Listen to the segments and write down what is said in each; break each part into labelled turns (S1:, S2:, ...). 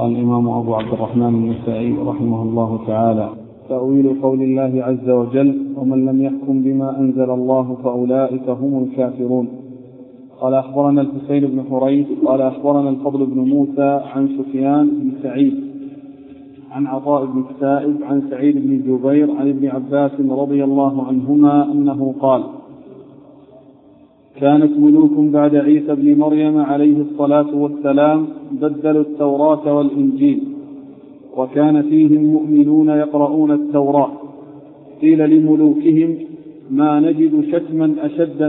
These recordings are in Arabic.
S1: قال الإمام أبو عبد الرحمن النسائي رحمه الله تعالى: تأويل قول الله عز وجل: ومن لم يحكم بما أنزل الله فأولئك هم الكافرون. قال أخبرنا الحسين بن حريث قال أخبرنا الفضل بن موسى عن سفيان بن سعيد عن عطاء بن السائب عن سعيد بن جبير عن ابن عباس رضي الله عنهما أنه قال: كانت ملوك بعد عيسى بن مريم عليه الصلاة والسلام بدلوا التوراة والإنجيل، وكان فيهم مؤمنون يقرؤون التوراة. قيل لملوكهم: ما نجد شتما أشد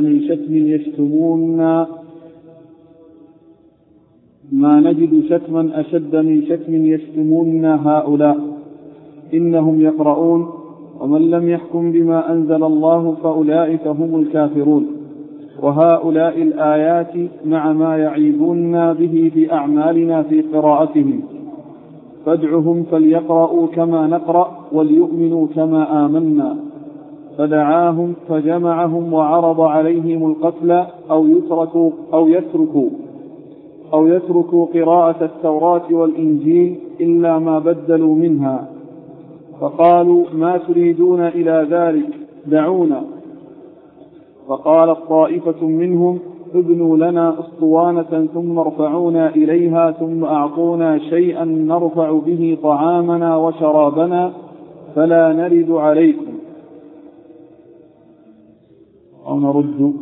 S1: من شتم يشتمون هؤلاء، إنهم يقرؤون: ومن لم يحكم بما أنزل الله فأولئك هم الكافرون. وهؤلاء الآيات مع ما يعيبوننا به بأعمالنا في قراءتهم، فادعهم فليقرؤوا كما نقرأ وليؤمنوا كما آمنا. فدعاهم فجمعهم وعرض عليهم القتل أو يتركوا قراءة التوراة والإنجيل إلا ما بدلوا منها، فقالوا: ما تريدون إلى ذلك؟ دعونا. فقالت طائفة منهم: ابنوا لنا أسطوانة ثم ارفعونا إليها ثم أعطونا شيئا نرفع به طعامنا وشرابنا فلا نرد عليكم أو نرد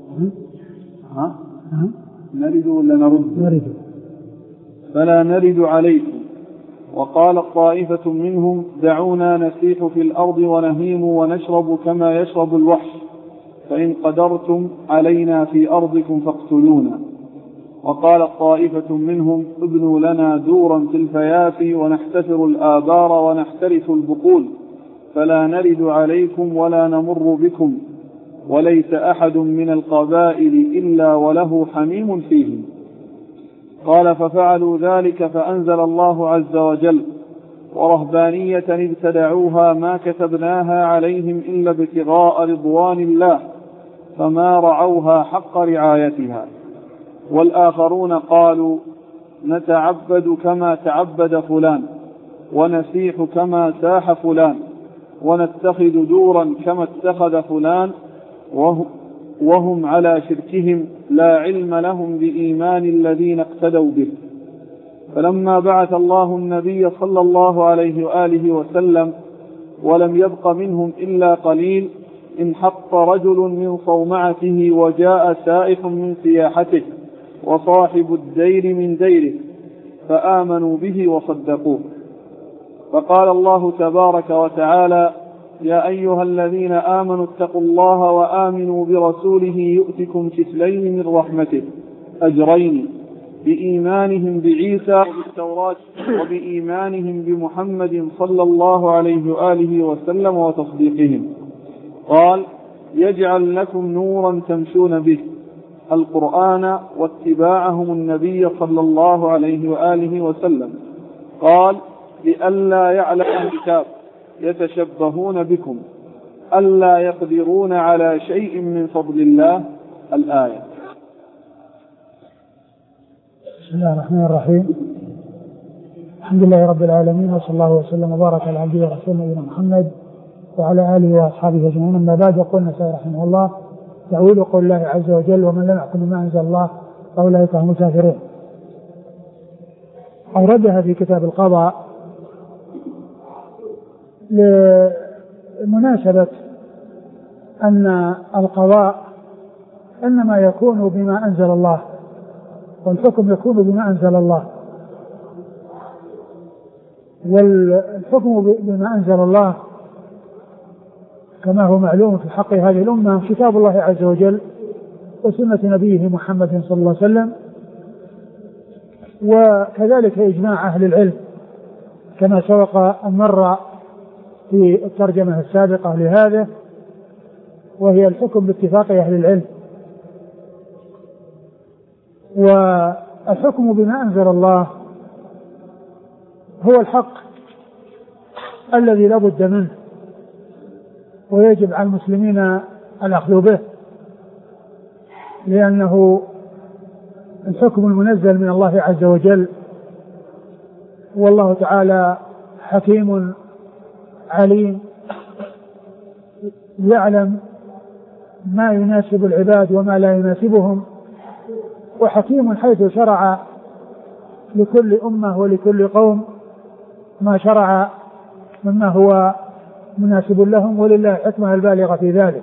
S1: نرد ولا نرد فلا نرد عليكم. وقالت طائفة منهم: دعونا نسيح في الأرض ونهيم ونشرب كما يشرب الوحش، فإن قدرتم علينا في أرضكم فاقتلونا. وقالت طائفة منهم: ابنوا لنا دورا في الفيافي ونحتفر الآبار ونحترث البقول فلا نرد عليكم ولا نمر بكم، وليس أحد من القبائل إلا وله حميم فيهم. قال: ففعلوا ذلك فأنزل الله عز وجل: ورهبانية ابتدعوها ما كتبناها عليهم إلا ابتغاء رضوان الله فما رعوها حق رعايتها. والآخرون قالوا: نتعبد كما تعبد فلان، ونسيح كما ساح فلان، ونتخذ دورا كما اتخذ فلان، وهم على شركهم لا علم لهم بإيمان الذين اقتدوا به. فلما بعث الله النبي صلى الله عليه وآله وسلم ولم يبق منهم إلا قليل، انحط رجل من صومعته وجاء سائح من سياحته وصاحب الدير من ديره، فآمنوا به وصدقوه. فقال الله تبارك وتعالى: يا أيها الذين آمنوا اتقوا الله وآمنوا برسوله يؤتكم كفلين من رحمته أجرين بإيمانهم بعيسى وبالتوراة وبإيمانهم بمحمد صلى الله عليه وآله وسلم وتصديقهم. قال: يجعل لكم نورا تمشون به، القرآن واتباعهم النبي صلى الله عليه وآله وسلم. قال: لئلا يعلم الكتاب يتشبهون بكم ألا يقدرون على شيء من فضل الله. الآية.
S2: بسم الله الرحمن الرحيم. الحمد لله رب العالمين، وصلى الله وسلم وبارك على عبده ورسوله نبينا محمد وعلى آله وأصحابه أجمعين. أما بعد، يقول النسائي رحمه الله: تأويل قول الله عز وجل: ومن لم يحكم بما أنزل الله فأولئك هم الكافرون. أوردها في كتاب القضاء لمناسبة أن القضاء إنما يكون بما أنزل الله، والحكم يكون بما أنزل الله. والحكم بما أنزل الله كما هو معلوم في حق هذه الأمة كتاب الله عز وجل وسنة نبيه محمد صلى الله عليه وسلم، وكذلك إجماع أهل العلم كما سبق أن مر في الترجمة السابقة لهذا، وهي الحكم باتفاق أهل العلم. والحكم بما أنزل الله هو الحق الذي لا بد منه، ويجب على المسلمين الأخذ به، لأنه الحكم المنزل من الله عز وجل والله تعالى حكيم عليم يعلم ما يناسب العباد وما لا يناسبهم، وحكيم حيث شرع لكل أمة ولكل قوم ما شرع مما هو مناسب لهم، ولله الحكمة البالغة في ذلك.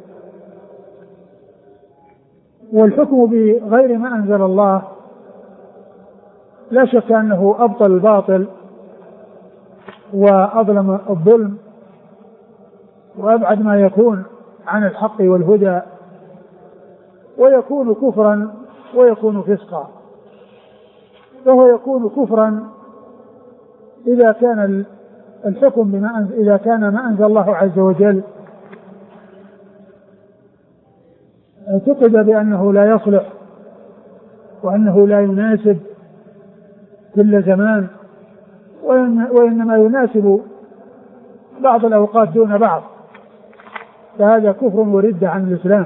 S2: والحكم بغير ما أنزل الله لا شك أنه أبطل الباطل وأظلم الظلم وأبعد ما يكون عن الحق والهدى، ويكون كفرا ويكون فسقا. فهو يكون كفرا إذا كان الحكم إذا كان ما أنزل الله عز وجل اعتقد بأنه لا يصلح وأنه لا يناسب كل زمان، وإنما يناسب بعض الأوقات دون بعض، فهذا كفر وردة عن الإسلام.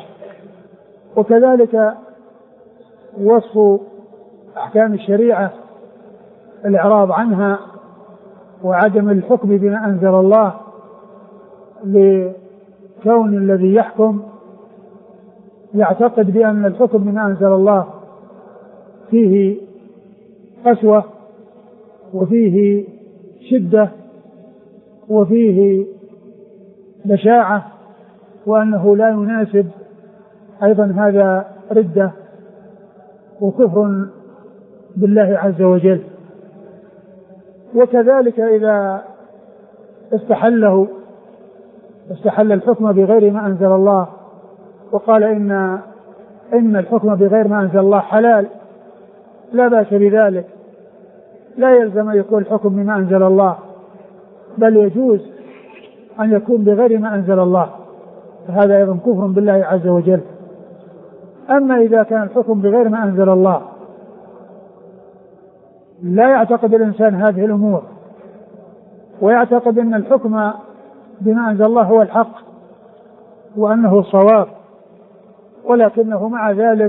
S2: وكذلك وصف أحكام الشريعة الإعراض عنها وعدم الحكم بما أنزل الله، لكون الذي يحكم يعتقد بأن الحكم بما أنزل الله فيه قسوة وفيه شدة وفيه بشاعة، وأنه لا يناسب. أيضا هذا ردة وكفر بالله عز وجل. وكذلك إذا استحل الحكم بغير ما أنزل الله وقال إن الحكم بغير ما أنزل الله حلال، لا بأس بذلك، لا يلزم أن يكون الحكم بما أنزل الله، بل يجوز أن يكون بغير ما أنزل الله، فهذا أيضا كفر بالله عز وجل. أما إذا كان الحكم بغير ما أنزل الله لا يعتقد الإنسان هذه الأمور، ويعتقد أن الحكم بما أنزل الله هو الحق وأنه الصواب، ولكنه مع ذلك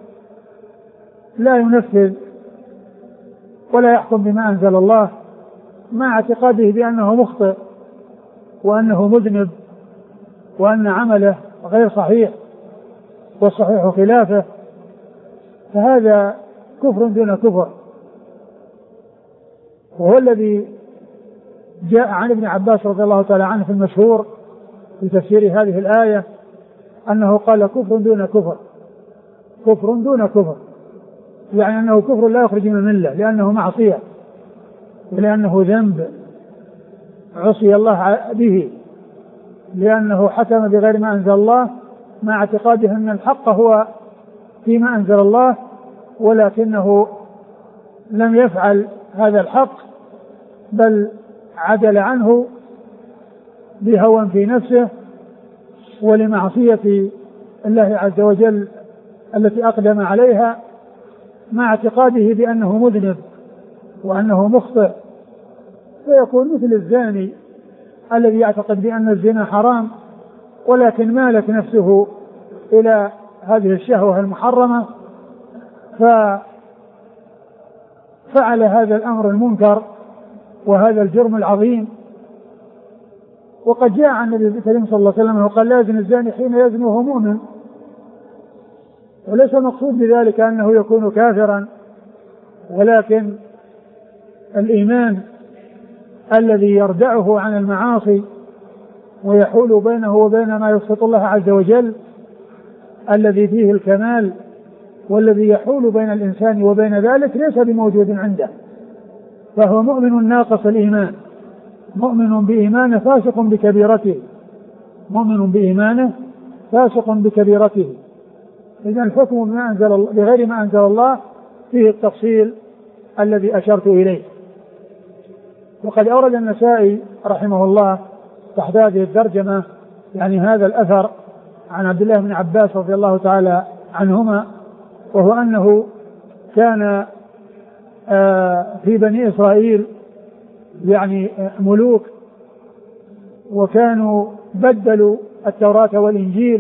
S2: لا ينفذ ولا يحكم بما أنزل الله، مع اعتقاده بأنه مخطئ وأنه مذنب وأن عمله غير صحيح والصحيح خلافه، فهذا كفر دون كفر. وهو الذي جاء عن ابن عباس رضي الله تعالى عنه في المشهور في تفسير هذه الآية أنه قال كفر دون كفر، كفر دون كفر، يعني أنه كفر لا يخرج من الملة، لأنه معصية ولأنه ذنب عصي الله به، لأنه حكم بغير ما أنزل الله مع اعتقاده أن الحق هو فيما أنزل الله، ولكنه لم يفعل هذا الحق بل عدل عنه بهوى في نفسه ولمعصية الله عز وجل التي أقدم عليها، مع اعتقاده بأنه مذنب وأنه مخطئ، فيكون مثل الزاني الذي يعتقد بأن الزنا حرام ولكن مالت نفسه إلى هذه الشهوة المحرمة ففعل هذا الأمر المنكر وهذا الجرم العظيم. وقد جاء عن النبي الكريم صلى الله عليه وسلم وقال لا يزني الزاني حين يزني وهو مؤمن، وليس المقصود بذلك أنه يكون كافرا، ولكن الإيمان الذي يردعه عن المعاصي ويحول بينه وبين ما يسخط الله عز وجل، الذي فيه الكمال والذي يحول بين الإنسان وبين ذلك ليس بموجود عنده، فهو مؤمن ناقص الإيمان، مؤمن بإيمانه فاسق بكبيرته، مؤمن بإيمانه فاسق بكبيرته. إذن الحكم بغير ما أنزل الله فيه التفصيل الذي أشرت إليه. وقد أورد النسائي رحمه الله تحت هذه الترجمة يعني هذا الأثر عن عبد الله بن عباس رضي الله تعالى عنهما، وهو أنه كان في بني إسرائيل يعني ملوك، وكانوا بدلوا التوراة والإنجيل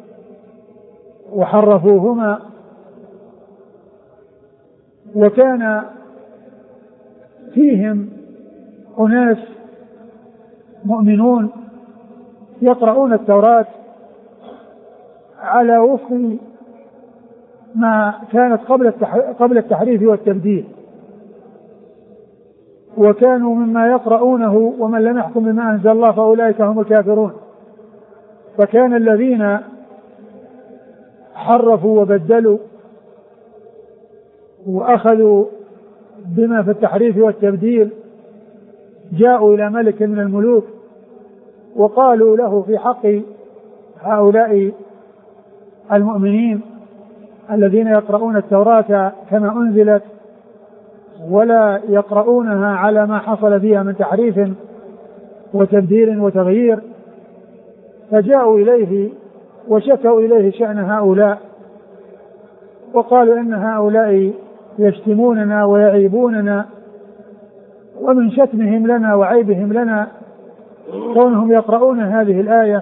S2: وحرفوهما، وكان فيهم أناس مؤمنون يقرؤون التوراة على وفق ما كانت قبل التحريف والتبديل، وكانوا مما يقرؤونه ومن لم يحكم بما أنزل الله فأولئك هم الكافرون. فكان الذين حرفوا وبدلوا وأخذوا بما في التحريف والتبديل جاءوا إلى ملك من الملوك وقالوا له في حق هؤلاء المؤمنين الذين يقرؤون التوراة كما أنزلت ولا يقرؤونها على ما حصل فيها من تحريف وتبديل وتغيير، فجاءوا إليه وشكوا إليه شأن هؤلاء وقالوا إن هؤلاء يشتموننا ويعيبوننا، ومن شتمهم لنا وعيبهم لنا كونهم يقرؤون هذه الآية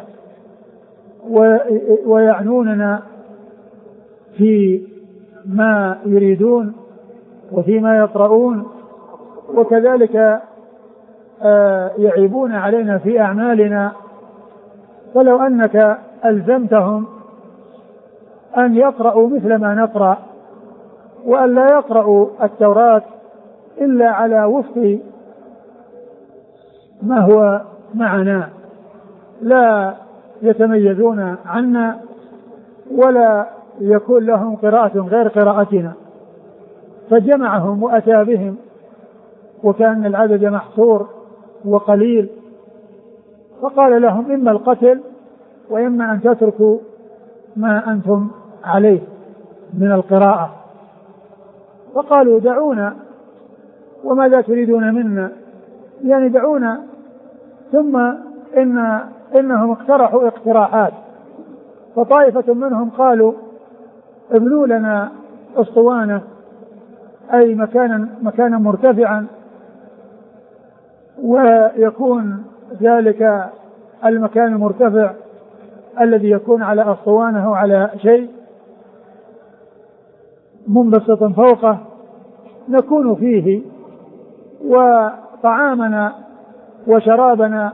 S2: ويعنوننا في ما يريدون وفيما يقرؤون، وكذلك يعيبون علينا في أعمالنا. فلو أنك ألزمتهم أن يقرأوا مثل ما نقرأ وأن لا يقرأوا التوراة إلا على وفق ما هو معنا، لا يتميزون عنا ولا يكون لهم قراءة غير قراءتنا، فجمعهم وأتى بهم وكان العدد محصور وقليل، فقال لهم إما القتل وإما أن تتركوا ما أنتم عليه من القراءة. فقالوا دعونا وماذا تريدون منا، يعني دعونا. ثم إنهم اقترحوا اقتراحات، فطائفة منهم قالوا ابنوا لنا أسطوانة أي مكانا مرتفعا، ويكون ذلك المكان المرتفع الذي يكون على أسطوانة أو على شيء منبسط فوقه نكون فيه، وطعامنا وشرابنا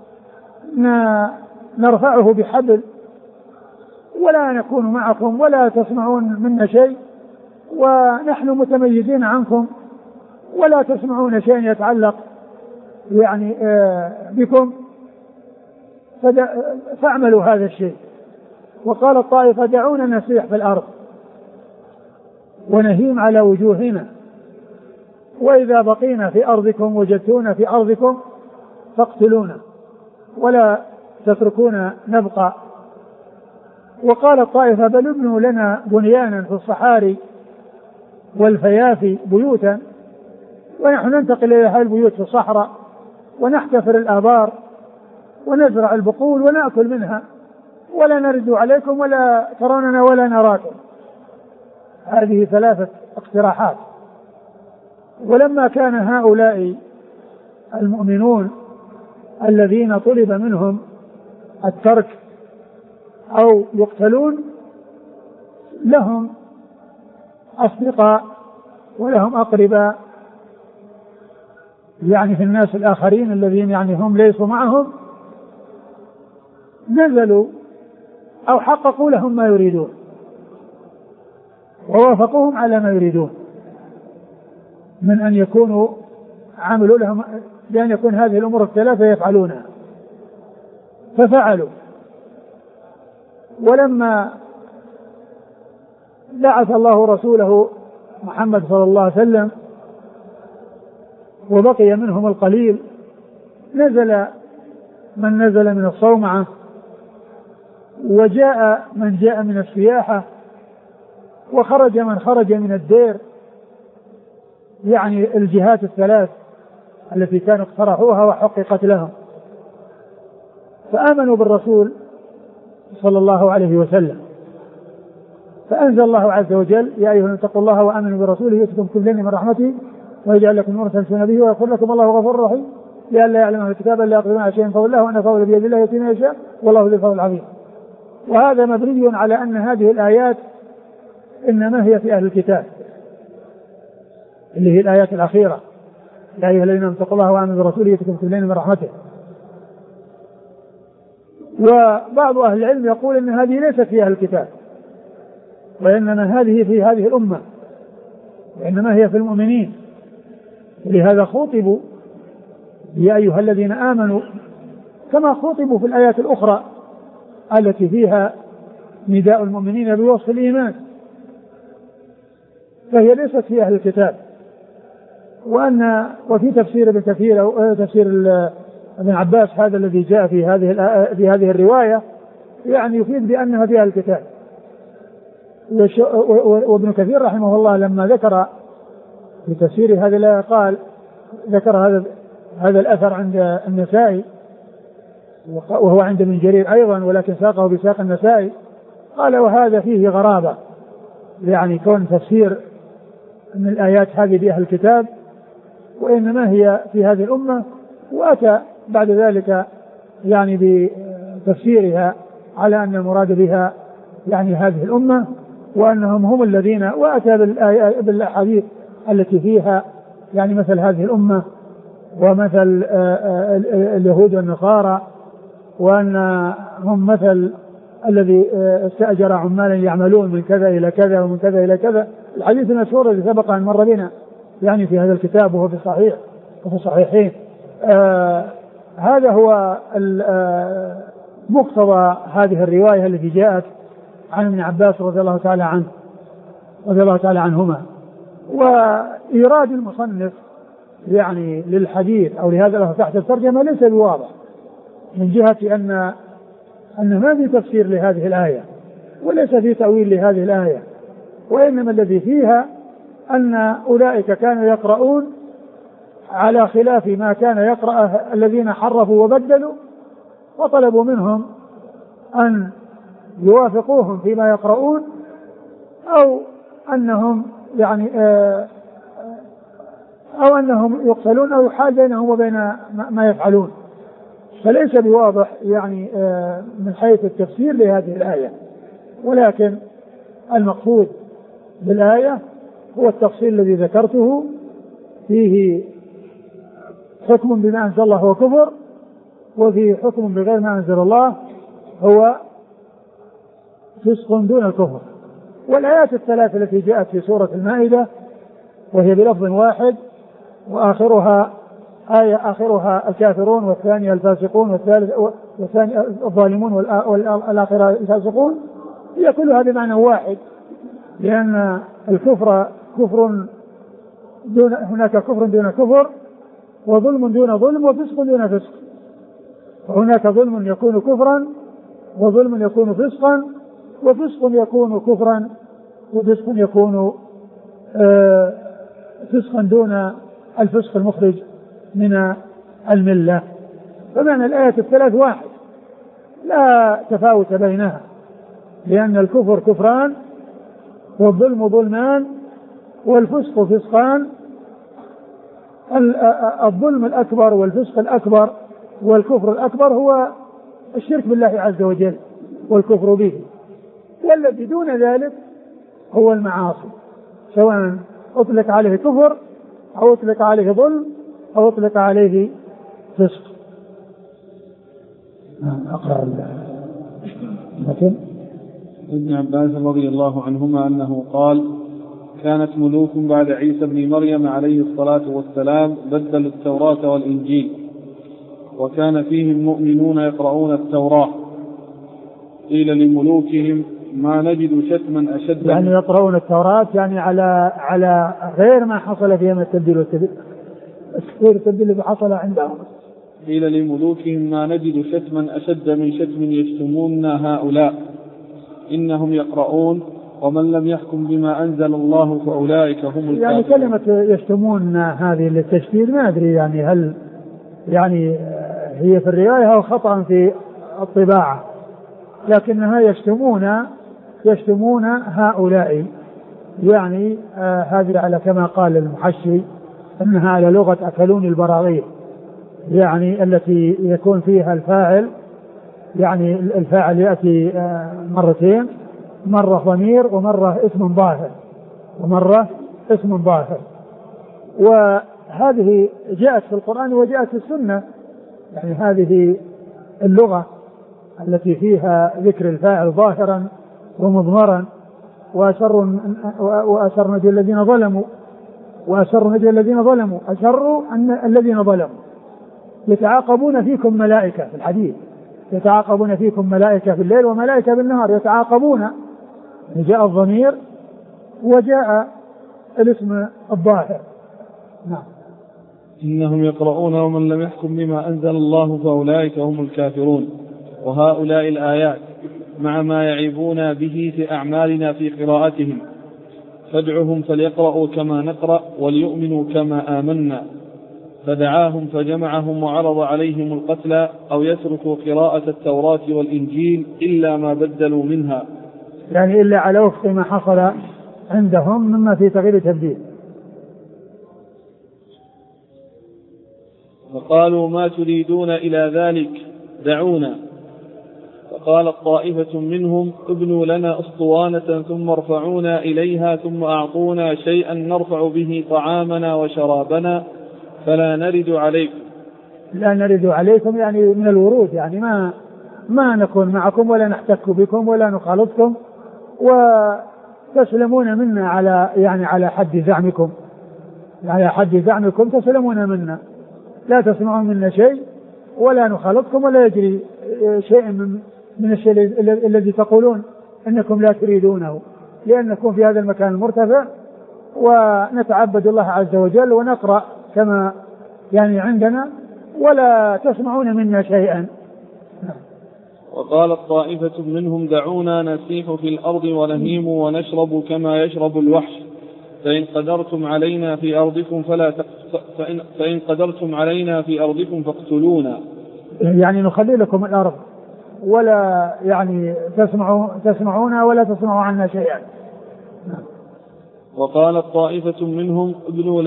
S2: نرفعه بحبل ولا نكون معكم ولا تسمعون منا شيء، ونحن متميزين عنكم ولا تسمعون شيء يتعلق يعني بكم، فاعملوا هذا الشيء. وقال الطائفة دعونا نسيح في الأرض ونهيم على وجوهنا، وإذا بقينا في أرضكم وجدتونا في أرضكم فاقتلونا ولا تتركونا نبقى. وقال الطائفة بل ابنوا لنا بنيانا في الصحاري والفيافي بيوتا ونحن ننتقل إلى هذه البيوت في الصحراء ونحتفر الآبار ونزرع البقول ونأكل منها ولا نرد عليكم ولا تروننا ولا نراكم. هذه 3 اقتراحات. ولما كان هؤلاء المؤمنون الذين طلب منهم الترك أو يقتلون لهم أصدقاء ولهم أقرباء يعني في الناس الآخرين الذين يعني هم ليسوا معهم، نزلوا أو حققوا لهم ما يريدون ووافقوهم على ما يريدون من أن يكونوا عملوا لهم بأن يكون هذه الأمور ال3 يفعلونها، ففعلوا. ولما بعث الله رسوله محمد صلى الله عليه وسلم وبقي منهم القليل، نزل من نزل من الصومعة وجاء من جاء من السياحة وخرج من خرج من الدير، يعني الجهات ال3 التي كانوا اقترحوها وحققت لهم، فآمنوا بالرسول صلى الله عليه وسلم. فأنزل الله عز وجل يا أيها الذين اتقوا الله وآمنوا برسوله يؤتكم كفلين من رحمته ويجعل لكم نورا تمشون به ويغفر لكم الله غفور رحيم لئلا يعلم أهل الكتاب ألا يقدرون على شيء من فضل الله وأن الفضل بيد الله يؤتيه من يشاء والله ذو الفضل العظيم. وهذا مبني على أن هذه الآيات إنما هي في أهل الكتاب اللي هي الآيات الأخيرة يا أيها الذين آمنوا اتقوا الله وآمنوا برسوله يؤتكم كفلين من رحمته. وبعض أهل العلم يقول إن هذه ليست في أهل الكتاب، وإنما هذه في هذه الأمة، وإنما هي في المؤمنين، لهذا خوطبوا يا أيها الذين آمنوا كما خوطبوا في الآيات الأخرى التي فيها نداء المؤمنين بوصف الإيمان، فهي ليست في أهل الكتاب. وفي تفسير ابن كثير أو تفسير ابن عباس هذا الذي جاء في هذه الرواية يعني يفيد بأنها في أهل الكتاب. وابن كثير رحمه الله لما ذكر في تفسير هذه الآية قال ذكر هذا الأثر عند النسائي وهو عند ابن جرير أيضا، ولكن ساقه بساق النسائي، قال وهذا فيه غرابة، يعني كون تفسير من الآيات هذه بأهل الكتاب وإنما هي في هذه الأمة، وأتى بعد ذلك يعني بتفسيرها على أن المراد بها يعني هذه الأمة وأنهم هم الذين، وأتى بالأحاديث التي فيها يعني مثل هذه الأمة ومثل اليهود والنصارى، وأنهم مثل الذي استأجر عمالا يعملون من كذا إلى كذا ومن كذا إلى كذا، الحديث المشهور الذي سبق أن مر بنا يعني في هذا الكتاب وهو في الصحيح وفي الصحيحين. هذا هو مقتضى هذه الرواية التي جاءت عن ابن عباس رضي الله تعالى عنهما. وإيراد المصنف يعني للحديث أو لهذا له تحت الترجمة ليس بواضح من جهة أن ما في تفسير لهذه الآية وليس في تأويل لهذه الآية، وإنما الذي فيها أن أولئك كانوا يقرؤون على خلاف ما كان يقرأ الذين حرفوا وبدلوا، وطلبوا منهم أن يوافقوهم فيما يقرؤون أو أنهم يعني أو أنهم يقتلون أو يحال بينهم وبين ما يفعلون. فليس بواضح يعني من حيث التفسير لهذه الآية، ولكن المقصود بالآية هو التفصيل الذي ذكرته، فيه حكم بما أنزل الله هو كفر، وفيه حكم بغير ما أنزل الله هو فسق دون الكفر. والآيات الثلاث التي جاءت في سورة المائدة وهي بلفظ واحد، وآخرها آخرها الكافرون، والثانية الفاسقون، والثانية الظالمون، والآخرة الفاسقون، هي كلها بمعنى واحد، لأن الكفر كفر دون، هناك كفر دون كفر، وظلم دون ظلم، وفسق دون فسق. وهناك ظلم يكون كفرا، وظلم يكون فسقا، وفسق يكون كفرا، وفسق يكون فسقا دون الفسق المخرج من الملة. فمعنى الآية الثلاث واحد لا تفاوت بينها، لأن الكفر كفران، والظلم ظلمان، والفسق فسقان. الظلم الأكبر والفسق الأكبر والكفر الأكبر هو الشرك بالله عز وجل والكفر به، والذي دون ذلك هو المعاصي، سواء أطلق عليه كفر أو أطلق عليه ظلم أو أطلق عليه فسق. أقرأ
S1: ابن عباس رضي الله عنهما أنه قال: كانت ملوك بعد عيسى بن مريم عليه الصلاة والسلام بدلوا التوراة والإنجيل، وكان فيهم مؤمنون يقرؤون التوراة. قيل لملوكهم: ما نجد شتما أشد،
S2: يعني يقرؤون التوراة يعني على غير ما حصل فيها من التبديل والتبديل اللي حصل عندهم.
S1: قيل لملوكهم: ما نجد شتما أشد من شتم يشتموننا هؤلاء، إنهم يقرؤون ومن لم يحكم بما أنزل الله فأولئك هم الكافرون.
S2: يعني كلمة يشتموننا هذه للتشديد ما أدري يعني هل يعني هي في الرواية أو خطأ في الطباعة، لكنها يشتمون هؤلاء، يعني هذه على كما قال المحشي أنها على لغة أكلون البراغيث، يعني التي يكون فيها الفاعل، يعني الفاعل يأتي مرتين، مرة ضمير ومرة اسم ظاهر. هذه جاءت في القرآن وجاءت في السنة، يعني هذه اللغة التي فيها ذكر الفاعل ظاهرا ومضمرا، وأسر نجوى الذين ظلموا، أسروا أن الذين ظلموا يتعاقبون فيكم ملائكة، في الحديث يتعاقبون فيكم ملائكة في الليل وملائكة بالنهار يتعاقبون، جاء الضمير وجاء الاسم الظاهر. نعم.
S1: إنهم يقرؤون ومن لم يحكم بما أنزل الله فأولئك هم الكافرون. وهؤلاء الآيات مع ما يعيبون به في أعمالنا في قراءتهم، فادعهم فليقرأوا كما نقرأ وليؤمنوا كما آمنا. فدعاهم فجمعهم وعرض عليهم القتل أو يتركوا قراءة التوراة والإنجيل إلا ما بدلوا منها،
S2: يعني إلا على وفق ما حصل عندهم مما في تغيير تبديل.
S1: فقالوا ما تريدون إلى ذلك دعونا. فقالت طائفة منهم ابنوا لنا أسطوانة ثم ارفعونا إليها ثم أعطونا شيئا نرفع به طعامنا وشرابنا فلا نرد عليكم.
S2: لا نرد عليكم يعني من الورود، يعني ما نكون معكم ولا نحتك بكم ولا نخالطكم، وتسلمون منا على حد زعمكم، على حد زعمكم تسلمون منا، لا تسمعون منا شيء ولا نخالطكم ولا يجري شيء من الشيء الذي تقولون انكم لا تريدونه، لانكم في هذا المكان المرتفع ونتعبد الله عز وجل ونقرأ كما يعني عندنا ولا تسمعون منا شيئا.
S1: وقالت طائفة منهم دعونا نسيح في الأرض ونهيم ونشرب كما يشرب الوحش، فإن قدرتم علينا في أرضكم فاقتلونا. يعني
S2: نخلي لكم الأرض ولا يعني تسمعونا ولا تسمعوا عنا شيئا.
S1: وقالت طائفة منهم ابنوا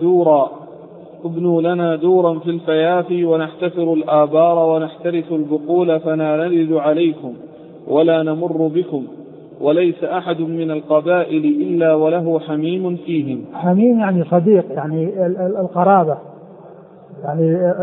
S1: لنا دورا في الفيافي ونحتفر الآبار ونحترث البقول فلا نرد عليكم ولا نمر بكم، وليس أحد من القبائل إلا وله حميم فيهم.
S2: حميم يعني صديق، يعني القرابة، يعني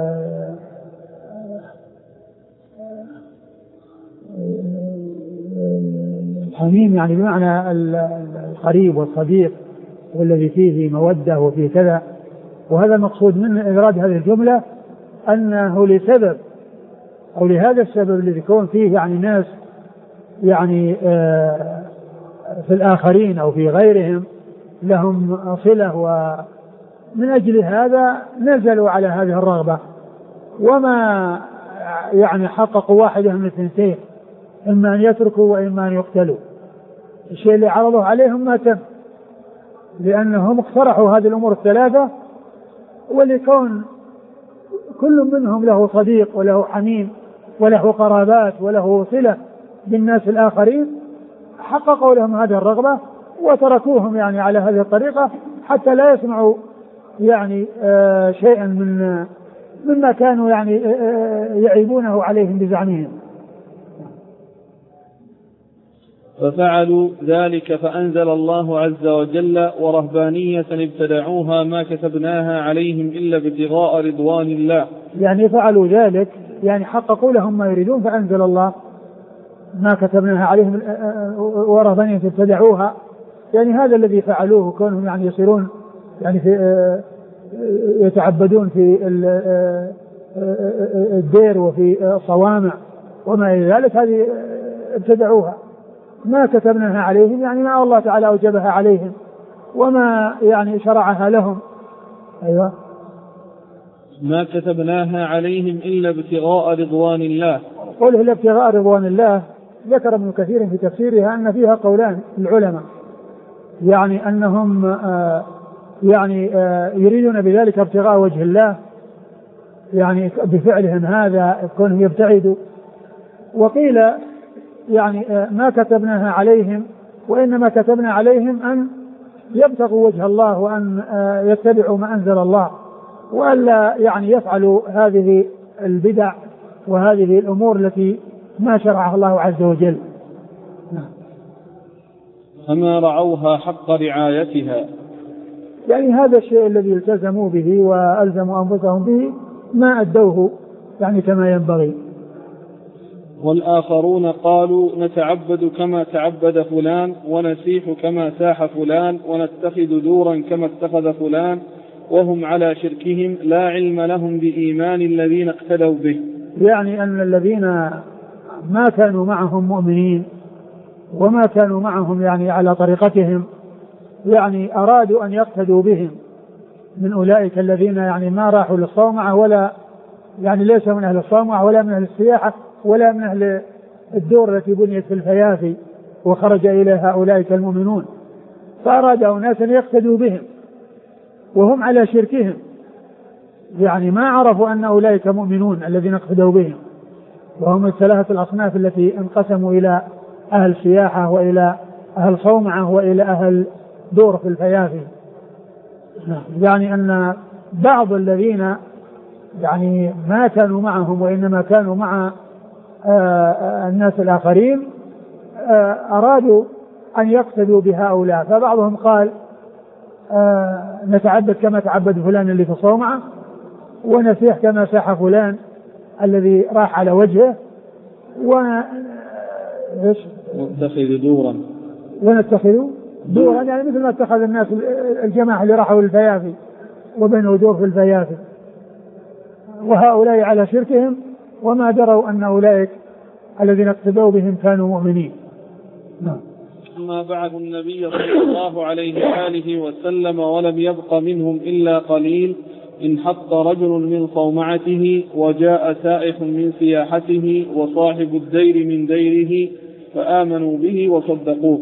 S2: الحميم يعني بمعنى القريب والصديق والذي فيه مودة وفيه كذا. وهذا المقصود من إيراد هذه الجملة أنه لسبب أو لهذا السبب الذي يكون فيه يعني ناس يعني في الآخرين أو في غيرهم لهم صلة، ومن أجل هذا نزلوا على هذه الرغبة، وما يعني حققوا واحدة من الثنتين، إما أن يتركوا وإما أن يقتلوا. الشيء اللي عرضوه عليهم ما تم، لأنهم اقترحوا هذه الأمور الثلاثة، ولكون كل منهم له صديق وله حميم وله قرابات وله صلة بالناس الآخرين، حققوا لهم هذه الرغبة وتركوهم يعني على هذه الطريقة حتى لا يسمعوا يعني شيئا مما كانوا يعني يعيبونه عليهم بزعمهم.
S1: ففعلوا ذلك فأنزل الله عز وجل ورهبانية ابتدعوها ما كتبناها عليهم إلا ابتغاء رضوان الله. يعني
S2: فعلوا ذلك يعني حققوا لهم ما يريدون، فأنزل الله ما كتبناها عليهم ورهبانية ابتدعوها، يعني هذا الذي فعلوه كونهم يعني يصيرون يعني في يتعبدون في الدير وفي الصوامع وما إلى ذلك، هذه ابتدعوها. ما كتبناها عليهم يعني ما الله تعالى أوجبها عليهم وما يعني شرعها لهم. أيوة.
S1: ما كتبناها عليهم إلا ابتغاء رضوان الله.
S2: قوله إلا ابتغاء رضوان الله ذكر ابن كثير في تفسيرها أن فيها قولان العلماء، يعني أنهم يريدون بذلك ابتغاء وجه الله، يعني بفعلهم هذا كونهم يبتعدوا. وقيل يعني ما كتبناها عليهم وإنما كتبنا عليهم أن يبتغوا وجه الله وأن يتبعوا ما أنزل الله، وألا يعني يفعلوا هذه البدع وهذه الأمور التي ما شرعها الله عز وجل.
S1: فما رعوها حق رعايتها
S2: يعني هذا الشيء الذي التزموا به وألزموا أنفسهم به ما أدوه يعني كما ينبغي.
S1: والآخرون قالوا نتعبد كما تعبد فلان، ونسيح كما ساح فلان، ونتخذ دورا كما اتخذ فلان، وهم على شركهم لا علم لهم بإيمان الذين اقتدوا به.
S2: يعني أن الذين ما كانوا معهم مؤمنين وما كانوا معهم يعني على طريقتهم يعني أرادوا أن يقتدوا بهم من أولئك الذين يعني ما راحوا للصومعة ولا يعني ليسوا من أهل الصومعة ولا من أهل السياحة ولا من أهل الدور التي بنيت في الفيافي وخرج إليها أولئك المؤمنون، فأراد أناس أن يقتدوا بهم وهم على شركهم، يعني ما عرفوا أن أولئك مؤمنون الذين اقتدوا بهم، وهم الثلاثة الأصناف التي انقسموا إلى أهل سياحة وإلى أهل صومعة وإلى أهل دور في الفيافي. يعني أن بعض الذين يعني ما كانوا معهم وإنما كانوا مع الناس الآخرين أرادوا أن يقتدوا بهؤلاء، فبعضهم قال نتعبد كما تعبد فلان اللي في الصومعة، ونسيح كما ساح فلان الذي راح على وجهه، ونتخذ دورا يعني مثل ما اتخذ الناس الجماعة اللي راحوا الفيافي وبنوا دور في الفيافي، وهؤلاء على شركهم وما دروا أن أولئك الذين اقتدوا بهم كانوا مؤمنين.
S1: أما بعد النبي صلى الله عليه وآله وسلم ولم يبق منهم إلا قليل، انحط رجل من صومعته وجاء سائح من سياحته وصاحب الدير من ديره فآمنوا به وصدقوه.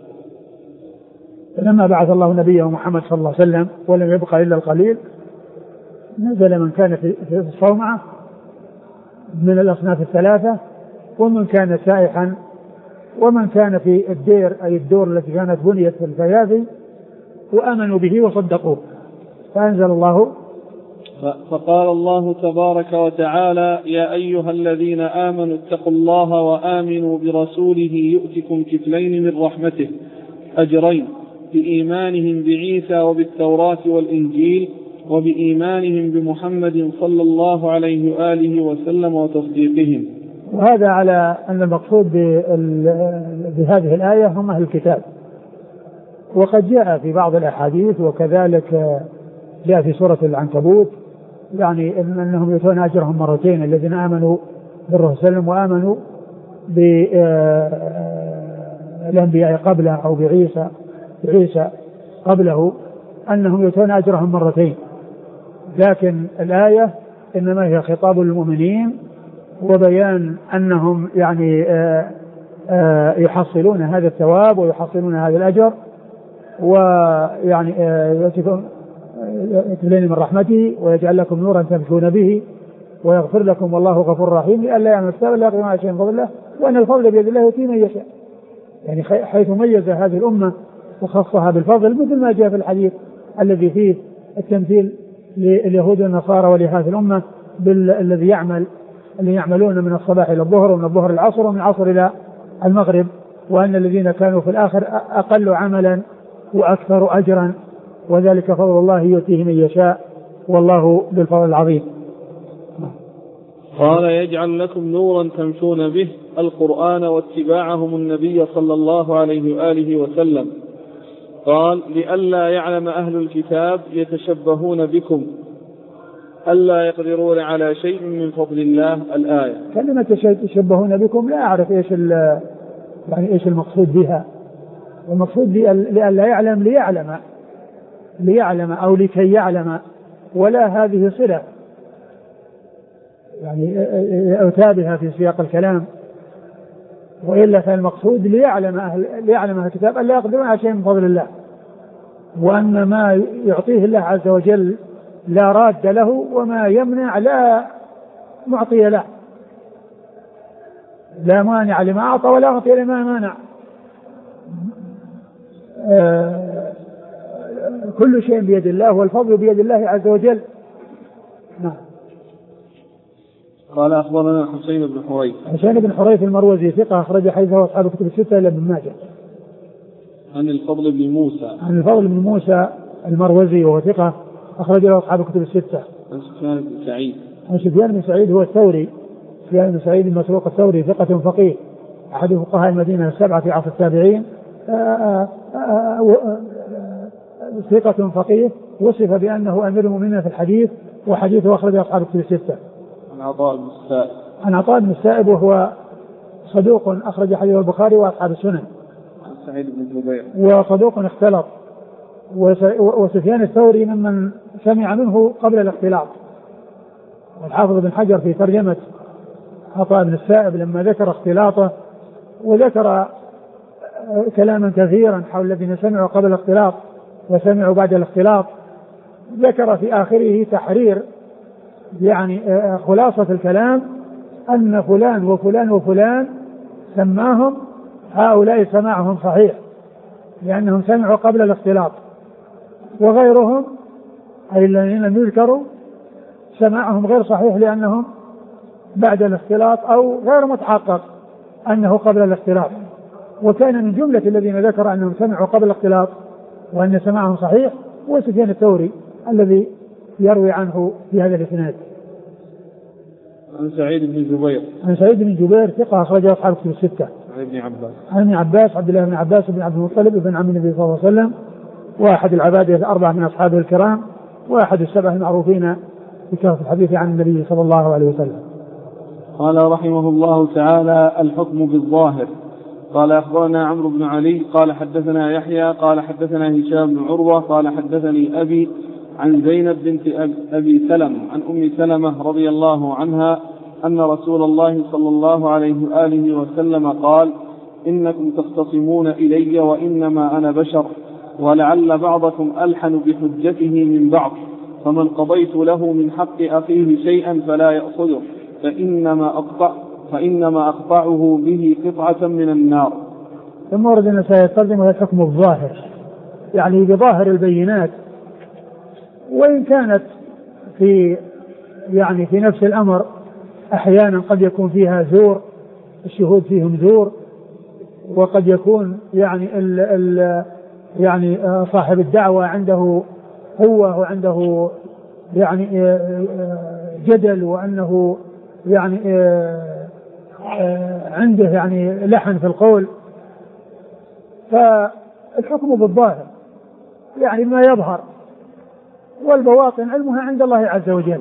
S2: فلما بعث الله نبيه محمد صلى الله عليه وسلم ولم يبق إلا القليل، نزل من كان في الصومعة من الأصناف الثلاثة، ومن كان سائحا، ومن كان في الدير أي الدور التي كانت بنيت في الفيافي، وآمنوا به وصدقوه. فأنزل الله
S1: فقال الله تبارك وتعالى يا أيها الذين آمنوا اتقوا الله وآمنوا برسوله يؤتكم كفلين من رحمته أجرين بإيمانهم بعيسى وبالتوراة والإنجيل وبإيمانهم بمحمد صلى الله عليه وآله وسلم وتصديقهم.
S2: وهذا على أن المقصود بهذه الآية هم أهل الكتاب، وقد جاء في بعض الأحاديث وكذلك جاء في سورة العنكبوت يعني أنهم يؤتون أجرهم مرتين، الذين آمنوا بالرسول صلى الله عليه وسلم وآمنوا بالأنبياء قبله أو بعيسى قبله أنهم يؤتون أجرهم مرتين، لكن الآية إنما هي خطاب للمؤمنين وبيان أنهم يعني يحصلون هذا الثواب ويحصلون هذا الأجر، ويعني يكفلين من رحمته ويجعل لكم نورا تمشون به ويغفر لكم والله غفور رحيم، لئلا يعمل الكتاب لا يقدر على شيء من فضل الله وأن الفضل بيد الله يؤتيه من يشاء. يعني حيث ميز هذه الأمة وخصها بالفضل، مثل ما جاء في الحديث الذي فيه التمثيل لليهود والنصارى ولهذه الأمة بالذي يعملون من الصباح إلى الظهر ومن الظهر إلى العصر ومن العصر إلى المغرب، وأن الذين كانوا في الآخر أقل عملا وأكثر أجرا، وذلك فضل الله يؤتيه من يشاء والله بالفضل العظيم.
S1: قال يجعل لكم نورا تمشون به القرآن واتباعهم النبي صلى الله عليه وآله وسلم. قال لئلا يعلم أهل الكتاب يتشبهون بكم ألا يقدرون على شيء من فضل الله. الآية.
S2: كلمة يتشبهون بكم لا أعرف إيش المقصود بها. المقصود لئلا يعلم ليعلم أو لكي يعلم، ولا هذه صلة يعني أتى بها في سياق الكلام، وإلا فالمقصود ليعلم أهل الكتاب ألا يقدرون على شيء من فضل الله، وأن ما يعطيه الله عز وجل لا راد له، وما يمنع لا معطي له، لا مانع لما أعطى ولا معطي لما مانع. كل شيء بيد الله والفضل بيد الله عز وجل. نعم.
S1: قال أخبرنا حسين
S2: بن حريث المروزي ثقة أخرج حديثه أصحاب كتب الستة إلا ابن ماجه.
S1: عن الفضل بن موسى
S2: المروزي وهو ثقة أخرج له أصحاب الكتب الستة.
S1: عن سفيان بن سعيد.
S2: عن سفيان بن سعيد هو الثوري، سفيان بن سعيد المسروق الثوري ثقة فقيه أحد فقهاء المدينة السبعة في عصر التابعين، ثقة فقيه وصف بأنه أمير المؤمنين في الحديث، وحديثه أخرج أصحاب الكتب الستة. عن عطاء بن السائب وهو صدوق أخرج حديث البخاري وأصحاب السنن.
S1: عن سعيد بن جبير
S2: وصدوق اختلط، وسفيان الثوري ممن سمع منه قبل الاختلاط. والحافظ بن حجر في ترجمة عطاء بن السائب لما ذكر اختلاطه وذكر كلاما كثيرا حول الذين سمعوا قبل الاختلاط وسمعوا بعد الاختلاط، ذكر في آخره تحرير يعني خلاصة الكلام أن فلان وفلان وفلان سماهم هؤلاء سماعهم صحيح لأنهم سمعوا قبل الاختلاط، وغيرهم أي الذين لم يذكروا سماعهم غير صحيح لأنهم بعد الاختلاط أو غير متحقق أنه قبل الاختلاط. وكان من جملة الذين ذكر أنهم سمعوا قبل الاختلاط وأن سماعهم صحيح هو سفيان الثوري الذي يروي عنه في هذا الإسناد.
S1: عن سعيد بن جبير.
S2: عن سعيد بن جبير ثقة أخرجه أصحاب الكتب الستة.
S1: عن ابن عباس.
S2: عن ابن عباس عبد الله بن عباس بن عبد المطلب بن عم النبي صلى الله عليه وسلم، واحد العبادة الأربعة من أصحابه الكرام، واحد السبعة المعروفين بكثرة الحديث عن النبي صلى الله عليه وسلم.
S1: قال رحمه الله تعالى: الحكم بالظاهر. قال أخبرنا عمرو بن علي قال حدثنا يحيى قال حدثنا هشام بن عروة قال حدثني أبي عن زينب بنت أبي سلم عن أم سلمة رضي الله عنها أن رسول الله صلى الله عليه وآله وسلم قال: إنكم تختصمون إلي وإنما أنا بشر، ولعل بعضكم ألحن بحجته من بعض، فمن قضيت له من حق أخيه شيئا فلا يأخذه فإنما أقطعه به قطعة من النار.
S2: ثم ورد النسائي يترجم الحكم الظاهر، يعني بظاهر البينات، وإن كانت في نفس الأمر أحيانا قد يكون فيها زور، الشهود فيهم زور، وقد يكون صاحب الدعوة عنده قوة وعنده جدل، وأنه عنده لحن في القول، فالحكم بالظاهر ما يظهر، والبواطن علمها عند الله عز وجل.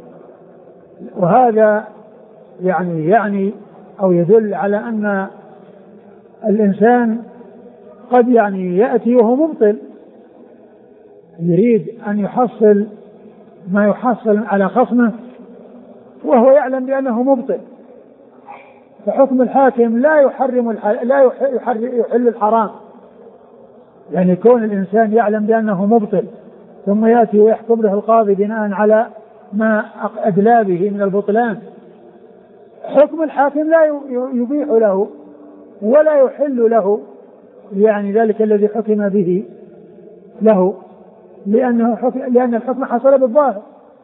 S2: وهذا يعني أو يدل على أن الإنسان قد يأتي وهو مبطل، يريد أن يحصل ما يحصل على خصمه وهو يعلم بأنه مبطل، فحكم الحاكم لا يحل الحرام، كون الإنسان يعلم بأنه مبطل ثم يأتي ويحكم له القاضي بناء على ما أدلى به من البطلان، حكم الحاكم لا يبيح له ولا يحل له ذلك الذي حكم به له، لأن الحكم حصل بالظاهر.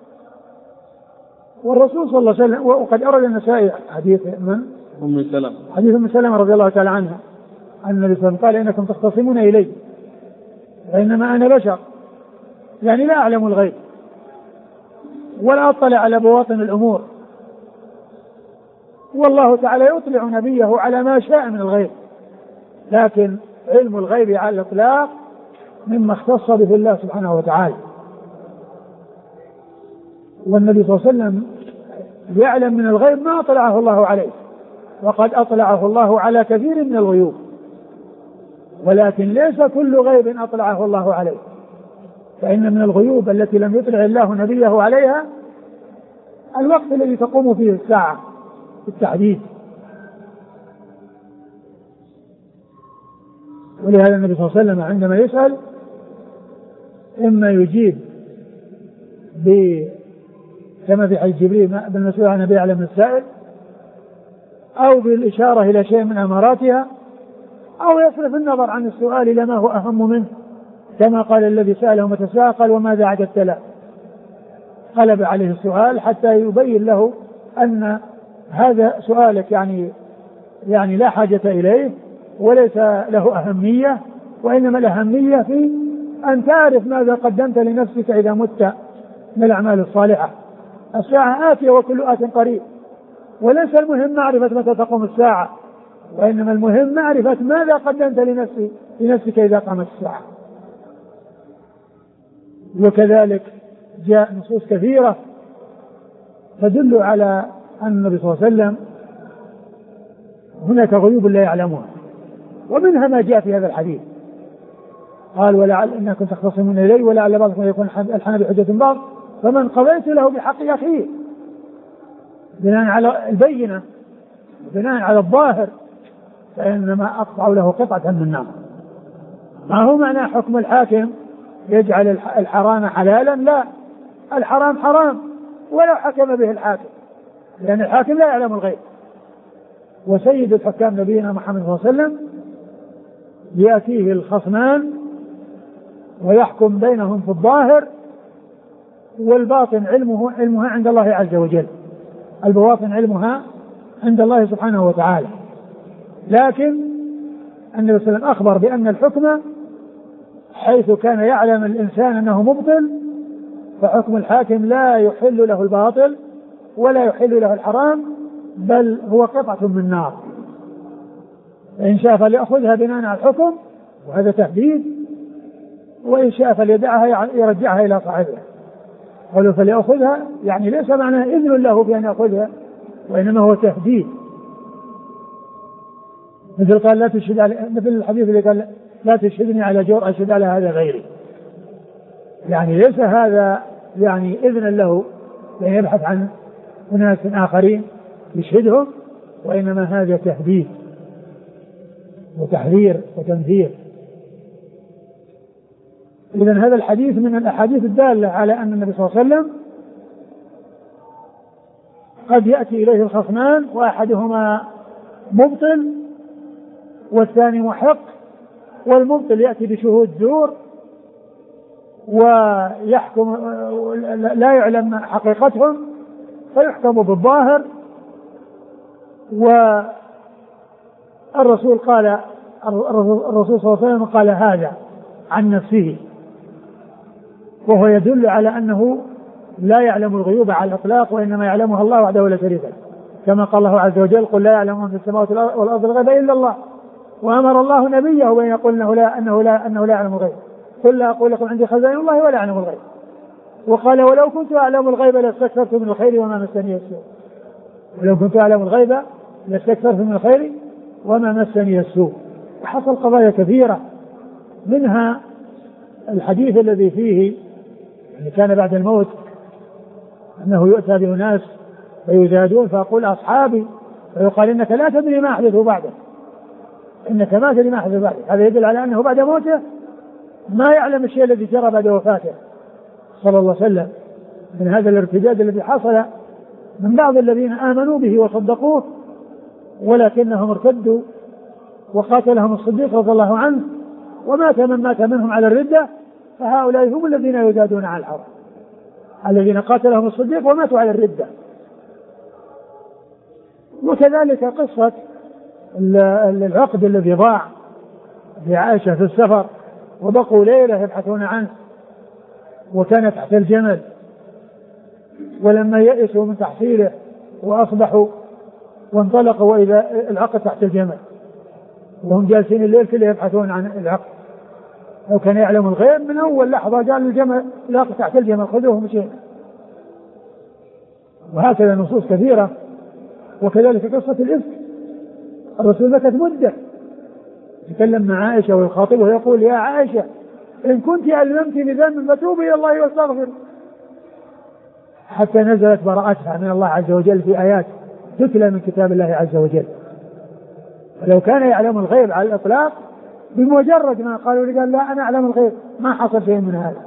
S2: والرسول صلى الله عليه وسلم وقد أورد النسائي حديث أم سلمة رضي الله تعالى عنها أن النبي صلى الله عليه وسلم قال: إنكم تختصمون إلي وإنما أنا بشر، لا أعلم الغيب ولا أطلع على بواطن الأمور، والله تعالى يطلع نبيه على ما شاء من الغيب، لكن علم الغيب على الإطلاق مما اختص به الله سبحانه وتعالى. والنبي صلى الله عليه وسلم يعلم من الغيب ما أطلعه الله عليه، وقد أطلعه الله على كثير من الغيوب، ولكن ليس كل غيب أطلعه الله عليه، فإن من الغيوب التي لم يطلع الله نبيه عليها الوقت الذي تقوم فيه الساعة بالتحديد. ولهذا النبي صلى الله عليه وسلم عندما يسأل إما يجيب كما في حديث جبريل بالمسؤول عن النبي يعلم السائل، أو بالإشارة إلى شيء من أماراتها، أو يصرف النظر عن السؤال إلى ما هو أهم منه، كما قال الذي سأله متى الساعة قال: وماذا عددت له؟ قلب عليه السؤال حتى يبين له أن هذا سؤالك يعني لا حاجة إليه وليس له أهمية، وإنما الأهمية في أن تعرف ماذا قدمت لنفسك إذا مت من الأعمال الصالحة. الساعة آتية وكل آت قريب، وليس المهم معرفة متى تقوم الساعة، وإنما المهم معرفة ماذا قدمت لنفسك إذا قامت الساعة. وكذلك جاء نصوص كثيرة تدل على أن النبي صلى الله عليه وسلم هناك غيوب لا يعلمها، ومنها ما جاء في هذا الحديث قال ولعل إنكم تختصمون إلي ولعل بعضكم يكون الحن بحجة بعض فمن قضيت له بحق أخيه، بناء على البينة بناء على الظاهر فإنما أقطع له قطعة من النار. ما هو معنى حكم الحاكم يجعل الحرام حلالا؟ لا، الحرام حرام ولو حكم به الحاكم، لأن الحاكم لا يعلم الغيب. وسيد الحكام نبينا محمد صلى الله عليه وسلم يأتيه الخصمان ويحكم بينهم في الظاهر، والباطن علمها عند الله عز وجل، البواطن علمها عند الله سبحانه وتعالى. لكن النبي صلى الله عليه وسلم أخبر بأن الحكم حيث كان يعلم الإنسان أنه مبطل، فحكم الحاكم لا يحل له الباطل ولا يحل له الحرام، بل هو قطعة من نار. إن شاء فليأخذها بناء على الحكم وهذا تهديد، وإن شاء فليدعها يرجعها إلى صاحبها. قالوا فليأخذها يعني ليس معناه إذن له بأن يأخذها، وإنما هو تهديد. مثل قال لا تشهد على، مثل الحديث اللي قال لا تشهدني على جور أشهد على هذا غيري، يعني ليس هذا يعني إذن له بأن يبحث عن أناس آخرين يشهدهم، وإنما هذا تهديد وتحذير وتنذير. إذن هذا الحديث من الأحاديث الدالة على أن النبي صلى الله عليه وسلم قد يأتي إليه الخصمان وأحدهما مبطل والثاني محق، والمبطل يأتي بشهود زور ويحكم لا يعلم حقيقتهم فيحكم بالظاهر. والرسول قال الرسول صلى الله عليه وسلم قال هذا عن نفسه، وهو يدل على أنه لا يعلم الغيوب على الإطلاق، وإنما يعلمها الله وحده لا شريك له، كما قال الله عز وجل قل لا يعلم من في السماوات والأرض الغيب إلا الله. وأمر الله نبيه بأن يقول أنه لا يعلم الغيب، قل لا أقول لكم عندي خزائن الله ولا أعلم الغيب. وقال ولو كنت أعلم الغيب لاستكثرت من الخير وما مسني السوء، ولو كنت أعلم الغيب لاستكثرت من الخير وما مسني السوء. وحصل قضايا كثيرة، منها الحديث الذي فيه يعني كان بعد الموت أنه يؤتى بأناس فيزادون فأقول أصحابي، فيقال إنك لا تدري ما أحدث بعده، إنك ما تدري ما أحدث بعده. هذا يدل على أنه بعد موته ما يعلم الشيء الذي جرى بعد وفاته صلى الله عليه وسلم، من هذا الارتداد الذي حصل من بعض الذين آمنوا به وصدقوه ولكنهم ارتدوا وقاتلهم الصديق رضي الله عنه ومات من مات منهم على الردة، فهؤلاء هم الذين يزادون على الحرب، الذين قاتلهم الصديق وماتوا على الردة. وكذلك قصة العقد الذي ضاع لعائشة في السفر وبقوا ليلة يبحثون عنه وكان تحت الجمل، ولما يئسوا من تحصيله وأصبحوا وانطلقوا وإذا العقد تحت الجمل وهم جالسين الليل كله يبحثون عن العقد. لو كان يعلم الغيب من أول لحظة قال الجمل العقد تحت الجمل خذوه مشينا. وهكذا نصوص كثيرة. وكذلك قصة الإفك، الرسول مكث مدة يتكلم مع عائشة ويخاطبه ويقول يا عائشة إن كنت علمت بذنب فتوبي إلى الله واستغفر، حتى نزلت براءتها من الله عز وجل في آيات تتلى من كتاب الله عز وجل. ولو كان يعلم الغيب على الإطلاق بمجرد ما قالوا لي قال لا أنا أعلم الغيب ما حصل شيء من هذا.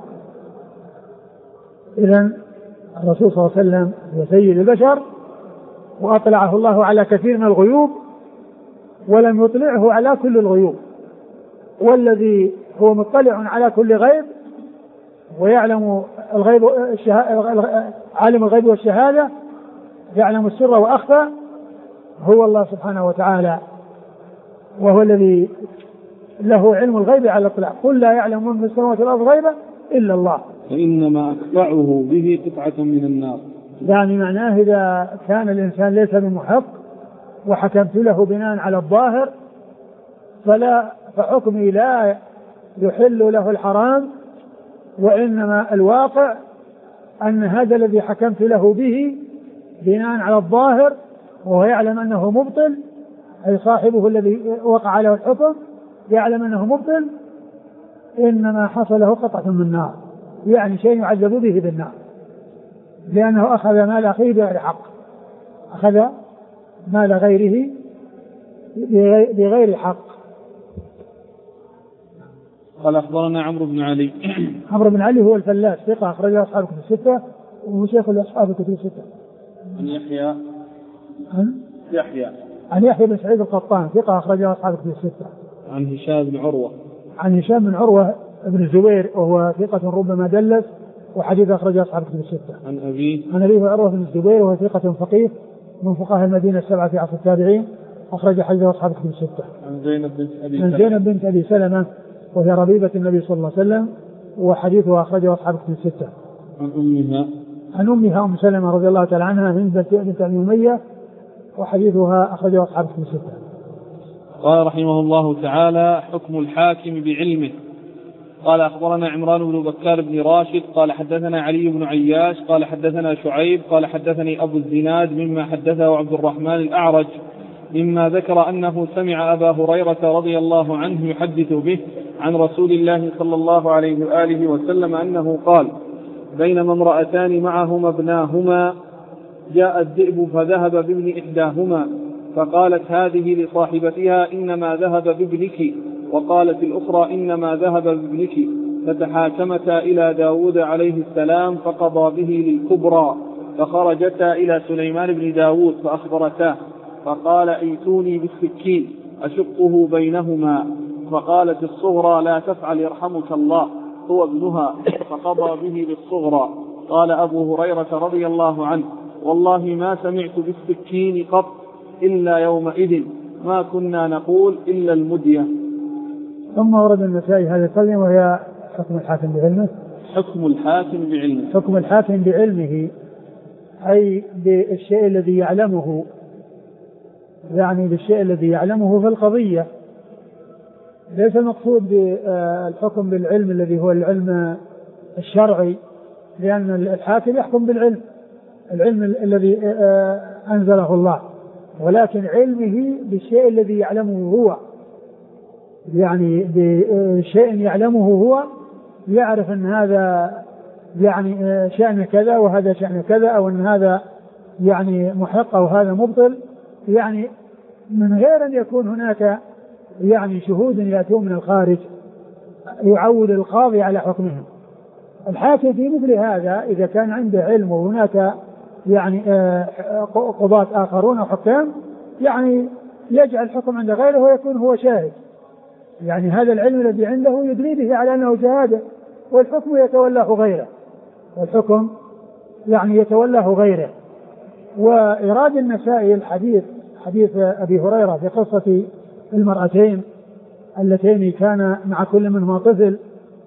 S2: إذن الرسول صلى الله عليه وسلم هو سيد البشر وأطلعه الله على كثير من الغيوب ولم يطلعه على كل الغيوب، والذي هو مطلع على كل غيب ويعلم الغيب عالم الغيب والشهادة يعلم السر وأخفى هو الله سبحانه وتعالى، وهو الذي له علم الغيب على الإطلاق، قل لا يعلم من في السماوات والأرض غيبا إلا الله.
S1: فإنما أقطعه به قطعة من النار.
S2: يعني معناه إذا كان الإنسان ليس بمحق وحكمت له بناء على الظاهر فحكمي لا يحل له الحرام، وإنما الواقع أن هذا الذي حكمت له به بناء على الظاهر وهو يعلم أنه مبطل، أي صاحبه الذي وقع له الحكم يعلم أنه مبطل، إنما حصل له قطعة من النار، يعني شيء يعذب به بالنار، لأنه أخذ مال أخيه بغير حق، أخذ مال غيره بغير حق.
S1: قال أخبرنا عمرو بن علي.
S2: عمرو بن علي هو الفلاس، ثقة أخرجه أصحاب الكتب الستة وهو شيخ أصحاب الكتب الستة. عن يحيى بن سعيد القطان، ثقة أخرجه أصحاب الكتب الستة.
S1: عن هشام بن عروة.
S2: عن هشام بن عروة بن الزبير وهو ثقة ربما دلس، وحديث أخرجه أصحاب الكتب الستة.
S1: عن أبيه
S2: عروة بن الزبير وهو ثقة فقيه من فقهاء المدينة السبعة في عصر التابعين، أخرج حديثه أصحاب الكتب الستة.
S1: عن
S2: زينب بنت أبي سلمة وهي ربيبة النبي صلى الله عليه وسلم، وحديثها أخرجه أصحاب الكتب الستة. عن أمها أم سلمة رضي الله تعالى عنها هند بنت أبي أمية، وحديثها أخرجه أصحاب الكتب الستة.
S1: قال رحمه الله تعالى: حكم الحاكم بعلمه. قال أخبرنا عمران بن بكار بن راشد قال حدثنا علي بن عياش قال حدثنا شعيب قال حدثني أبو الزناد مما حدثه عبد الرحمن الأعرج مما ذكر أنه سمع أبا هريرة رضي الله عنه يحدث به عن رسول الله صلى الله عليه وآله وسلم أنه قال: بينما امرأتان معهما ابناهما جاء الذئب فذهب بابن إحداهما فقالت هذه لصاحبتها: إنما ذهب بابنك، وقالت الأخرى: إنما ذهب بابنك، فتحاكمتا إلى داود عليه السلام فقضى به للكبرى، فخرجتا إلى سليمان بن داود فأخبرتاه، فقال: ائتوني بالسكين أشقه بينهما، فقالت الصغرى: لا تفعل يرحمك الله، هو ابنها، فقضى به للصغرى. قال أبو هريرة رضي الله عنه: والله ما سمعت بالسكين قط إلا يومئذ، ما كنا نقول إلا المدية.
S2: ثم ورد النسائي هذه الكلمة وهي حكم الحاكم بعلمه.
S1: حكم الحاكم بعلمه.
S2: حكم الحاكم بعلمه أي بالشيء الذي يعلمه، يعني بالشيء الذي يعلمه في القضية، ليس المقصود بالحكم بالعلم الذي هو العلم الشرعي، لأن الحاكم يحكم بالعلم، العلم الذي أنزله الله، ولكن علمه بالشيء الذي يعلمه هو، يعني بشيء يعلمه هو، يعرف أن هذا يعني شأن كذا وهذا شأن كذا، أو أن هذا يعني محق أو هذا مبطل، يعني من غير أن يكون هناك يعني شهود يأتون من الخارج يعول القاضي على حكمهم. الحاكم في مثل هذا إذا كان عنده علم وهناك يعني قضاة آخرون أو حكام، يعني يجعل الحكم عند غيره ويكون هو شاهد، يعني هذا العلم الذي عنده يدري به على أنه شهادة، والحكم يتولاه غيره، والحكم يعني يتولاه غيره. وإراد النسائي الحديث حديث أبي هريرة في قصة المرأتين اللتين كان مع كل منهما طفل،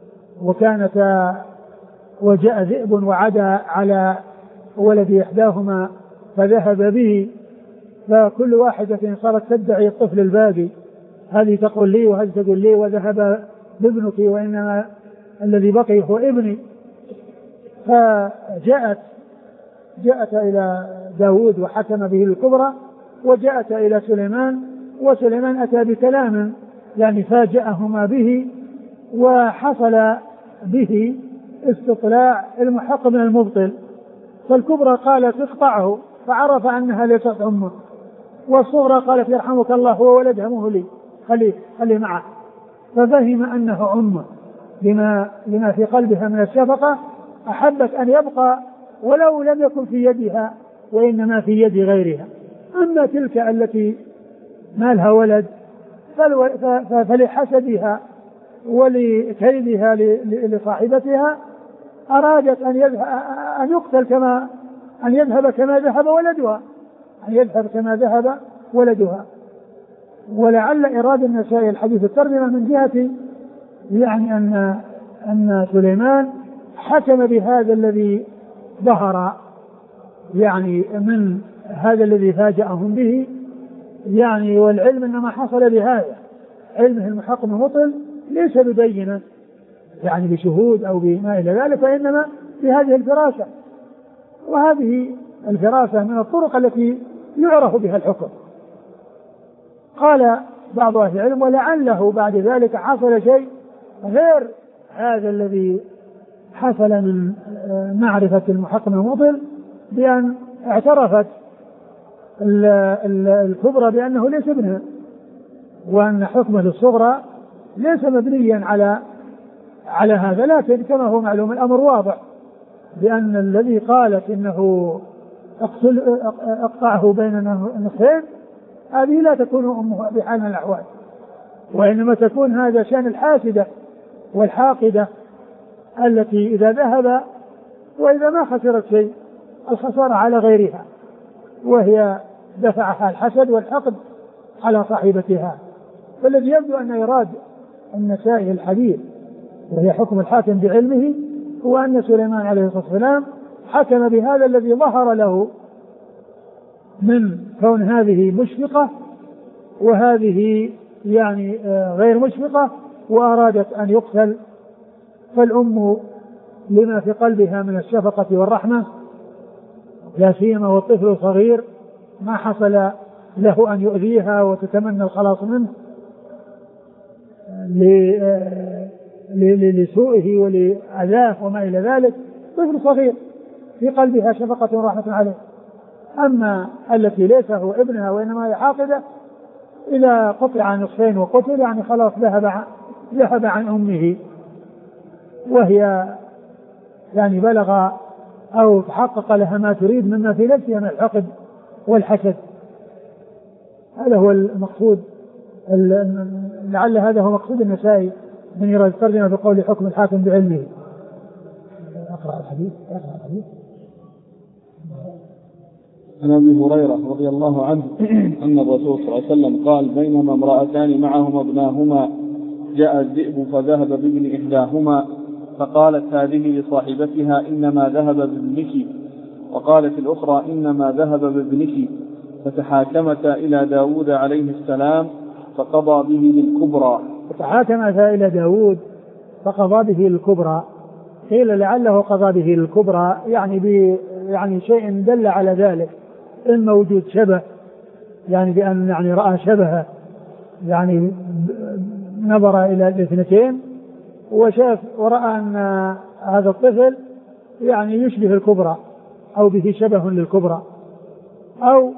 S2: وجاء ذئب وعدا على ولد إحداهما فذهب به، فكل واحدة صارت تدعي الطفل الباقي، هذه تقول لي وهذه تقول لي، وذهب بابنك وإنما الذي بقي هو ابني. فجاءت إلى داود وحكم به الكبرى، وجاءت إلى سليمان، وسليمان أتى بكلام يعني فاجأهما به، وحصل به استطلاع المحق من المبطل. فالكبرى قالت اقطعه، فعرف أنها ليست أمه، والصغرى قالت يرحمك الله هو ولدها مهلي خليه معه، ففهم أنه أمه لما في قلبها من الشفقة، أحبت أن يبقى ولو لم يكن في يدها وإنما في يد غيرها. أما تلك التي ما لها ولد فلحسدها ولكيدها لصاحبتها أرادت أن يقتل يذهب كما ذهب ولدها، ولعل إرادة النسائي الحديث الترجمة من جهة يعني أن سليمان حكم بهذا الذي ظهر يعني من هذا الذي فاجأهم به يعني، والعلم إنما حصل بهذا، علمه المحقق المبطل ليس ببينة يعني بشهود أو بما إلى ذلك، وإنما بهذه الفراسة، وهذه الفراسة من الطرق التي يعرف بها الحكم. قال بعض أهل العلم ولعله بعد ذلك حصل شيء غير هذا الذي حصل من معرفة المحقق المبطل، بأن اعترفت الكبرى بأنه ليس ابنها، وأن حكمه للصغرى ليس مبنيا على هذا. لكن كما هو معلوم الأمر واضح بأن الذي قالت إنه اقطعه بين النصفين هذه لا تكون أمه بحال من الأحوال، وإنما تكون هذا شأن الحاسدة والحاقدة التي إذا ذهب وإذا ما خسرت شيء الخسارة على غيرها، وهي دفعها الحسد والحقد على صاحبتها. فالذي يبدو أن إراد النسائي الحديث وهي حكم الحاكم بعلمه هو أن سليمان عليه الصلاة والسلام حكم بهذا الذي ظهر له من كون هذه مشفقة وهذه يعني غير مشفقة، وأرادت أن يقتل، فالأم لما في قلبها من الشفقة والرحمة لا سيما والطفل الصغير ما حصل له أن يؤذيها وتتمنى الخلاص منه لسوءه ولأذاه وما إلى ذلك، طفل صغير في قلبها شفقة ورحمة عليه. أما التي ليس هو ابنها وإنما هي حاقدة إذا قطع نصفين وقتل يعني خلاص ذهب عن أمه، وهي يعني بلغ أو تحقق لها ما تريد مما في نفسها من الحقد والحسد. هذا هو المقصود، لعل هذا هو مقصود النسائي من يرى الترجمة بقول حكم الحاكم بعلمه. أقرأ الحديث.
S1: عن أبي هريرة رضي الله عنه أن الرسول صلى الله عليه وسلم قال بينما امرأتان معهما ابناهما جاء الذئب فذهب بابن إحداهما فقالت هذه لصاحبتها إنما ذهب بابنك، وقالت الأخرى إنما ذهب بابنك، فتحاكمتا إلى داود عليه السلام فقضى به للكبرى.
S2: فتحاكمتا إلى داود فقضى به للكبرى، قيل لعله قضى به للكبرى يعني شيء دل على ذلك، إما وجود شبه يعني بأن يعني رأى شبهه يعني نظر إلى الاثنتين وشاف ورأى أن هذا الطفل يعني يشبه الكبرى أو به شبه للكبرى، أو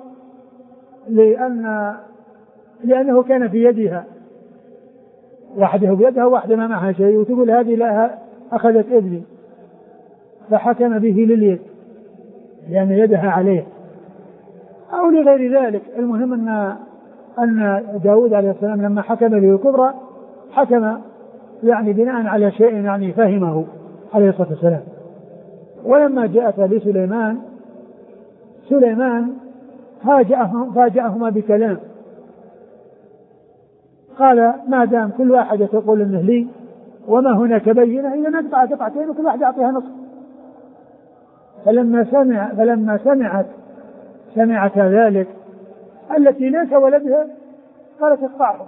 S2: لأنه كان في يدها، واحده بيدها واحدة ما معها شيء، وتقول هذه لا أخذت ابني، فحكم به لليد لأن يدها عليه أو لغير ذلك. المهم أن داود عليه السلام لما حكم به الكبرى حكم يعني بناء على شيء يعني فهمه عليه الصلاة والسلام. ولما جاءت لسليمان فاجأهما بكلام، قال ما دام كل واحدة تقول إنه لي وما هناك بينة إذا نقطع قطعتين وكل واحدة أعطيها نصف. فلما سمعت ذلك التي ليس ولدها قالت اقطعه،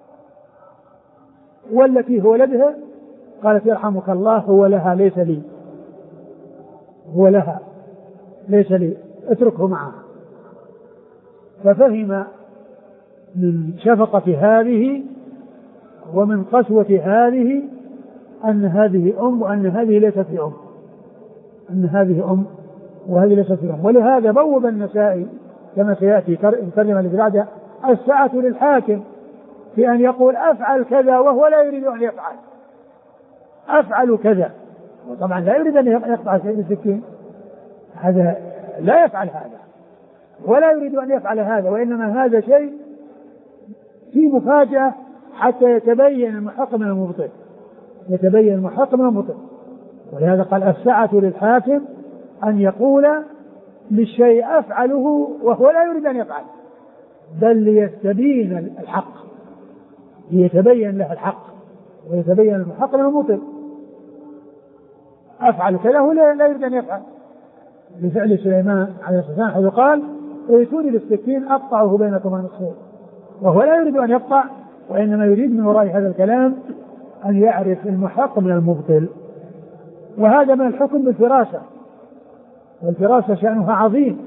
S2: والتي هو ولدها قالت يرحمك الله هو لها ليس لي، هو لها ليس لي اتركه معها. ففهم من شفقة هذه ومن قسوة هذه أن هذه أم وأن هذه ليست في أم، أن هذه أم وهذه ليست في أم. ولهذا بوب النسائي كما سيأتي الترجمة اللي بعدها السعة للحاكم في أن يقول أفعل كذا وهو لا يريد أن يفعل، أفعل كذا، وطبعا لا يريد أن يقطع شيء بالسكين، هذا لا يفعل هذا ولا يريد أن يفعل هذا، وإنما هذا شيء في مفاجأة حتى يتبين المحق من المبطل، يتبين المحق من المبطل. ولهذا قال السعة للحاكم أن يقول للشيء أفعله وهو لا يريد أن يفعل، بل ليستبين الحق، ليتبين له الحق ويتبين الحق له مطل. أفعل كذا هو لا يريد أن يفعل، بفعل سليمان عليه الصلاة والسلام حيث قال ائتوني بالسكين أقطعه بينكما نصفين، وهو لا يريد أن يقطع، وإنما يريد من وراء هذا الكلام أن يعرف المحق من المبطل. وهذا من الحكم بالفراسة، والفراسة شأنها عظيم،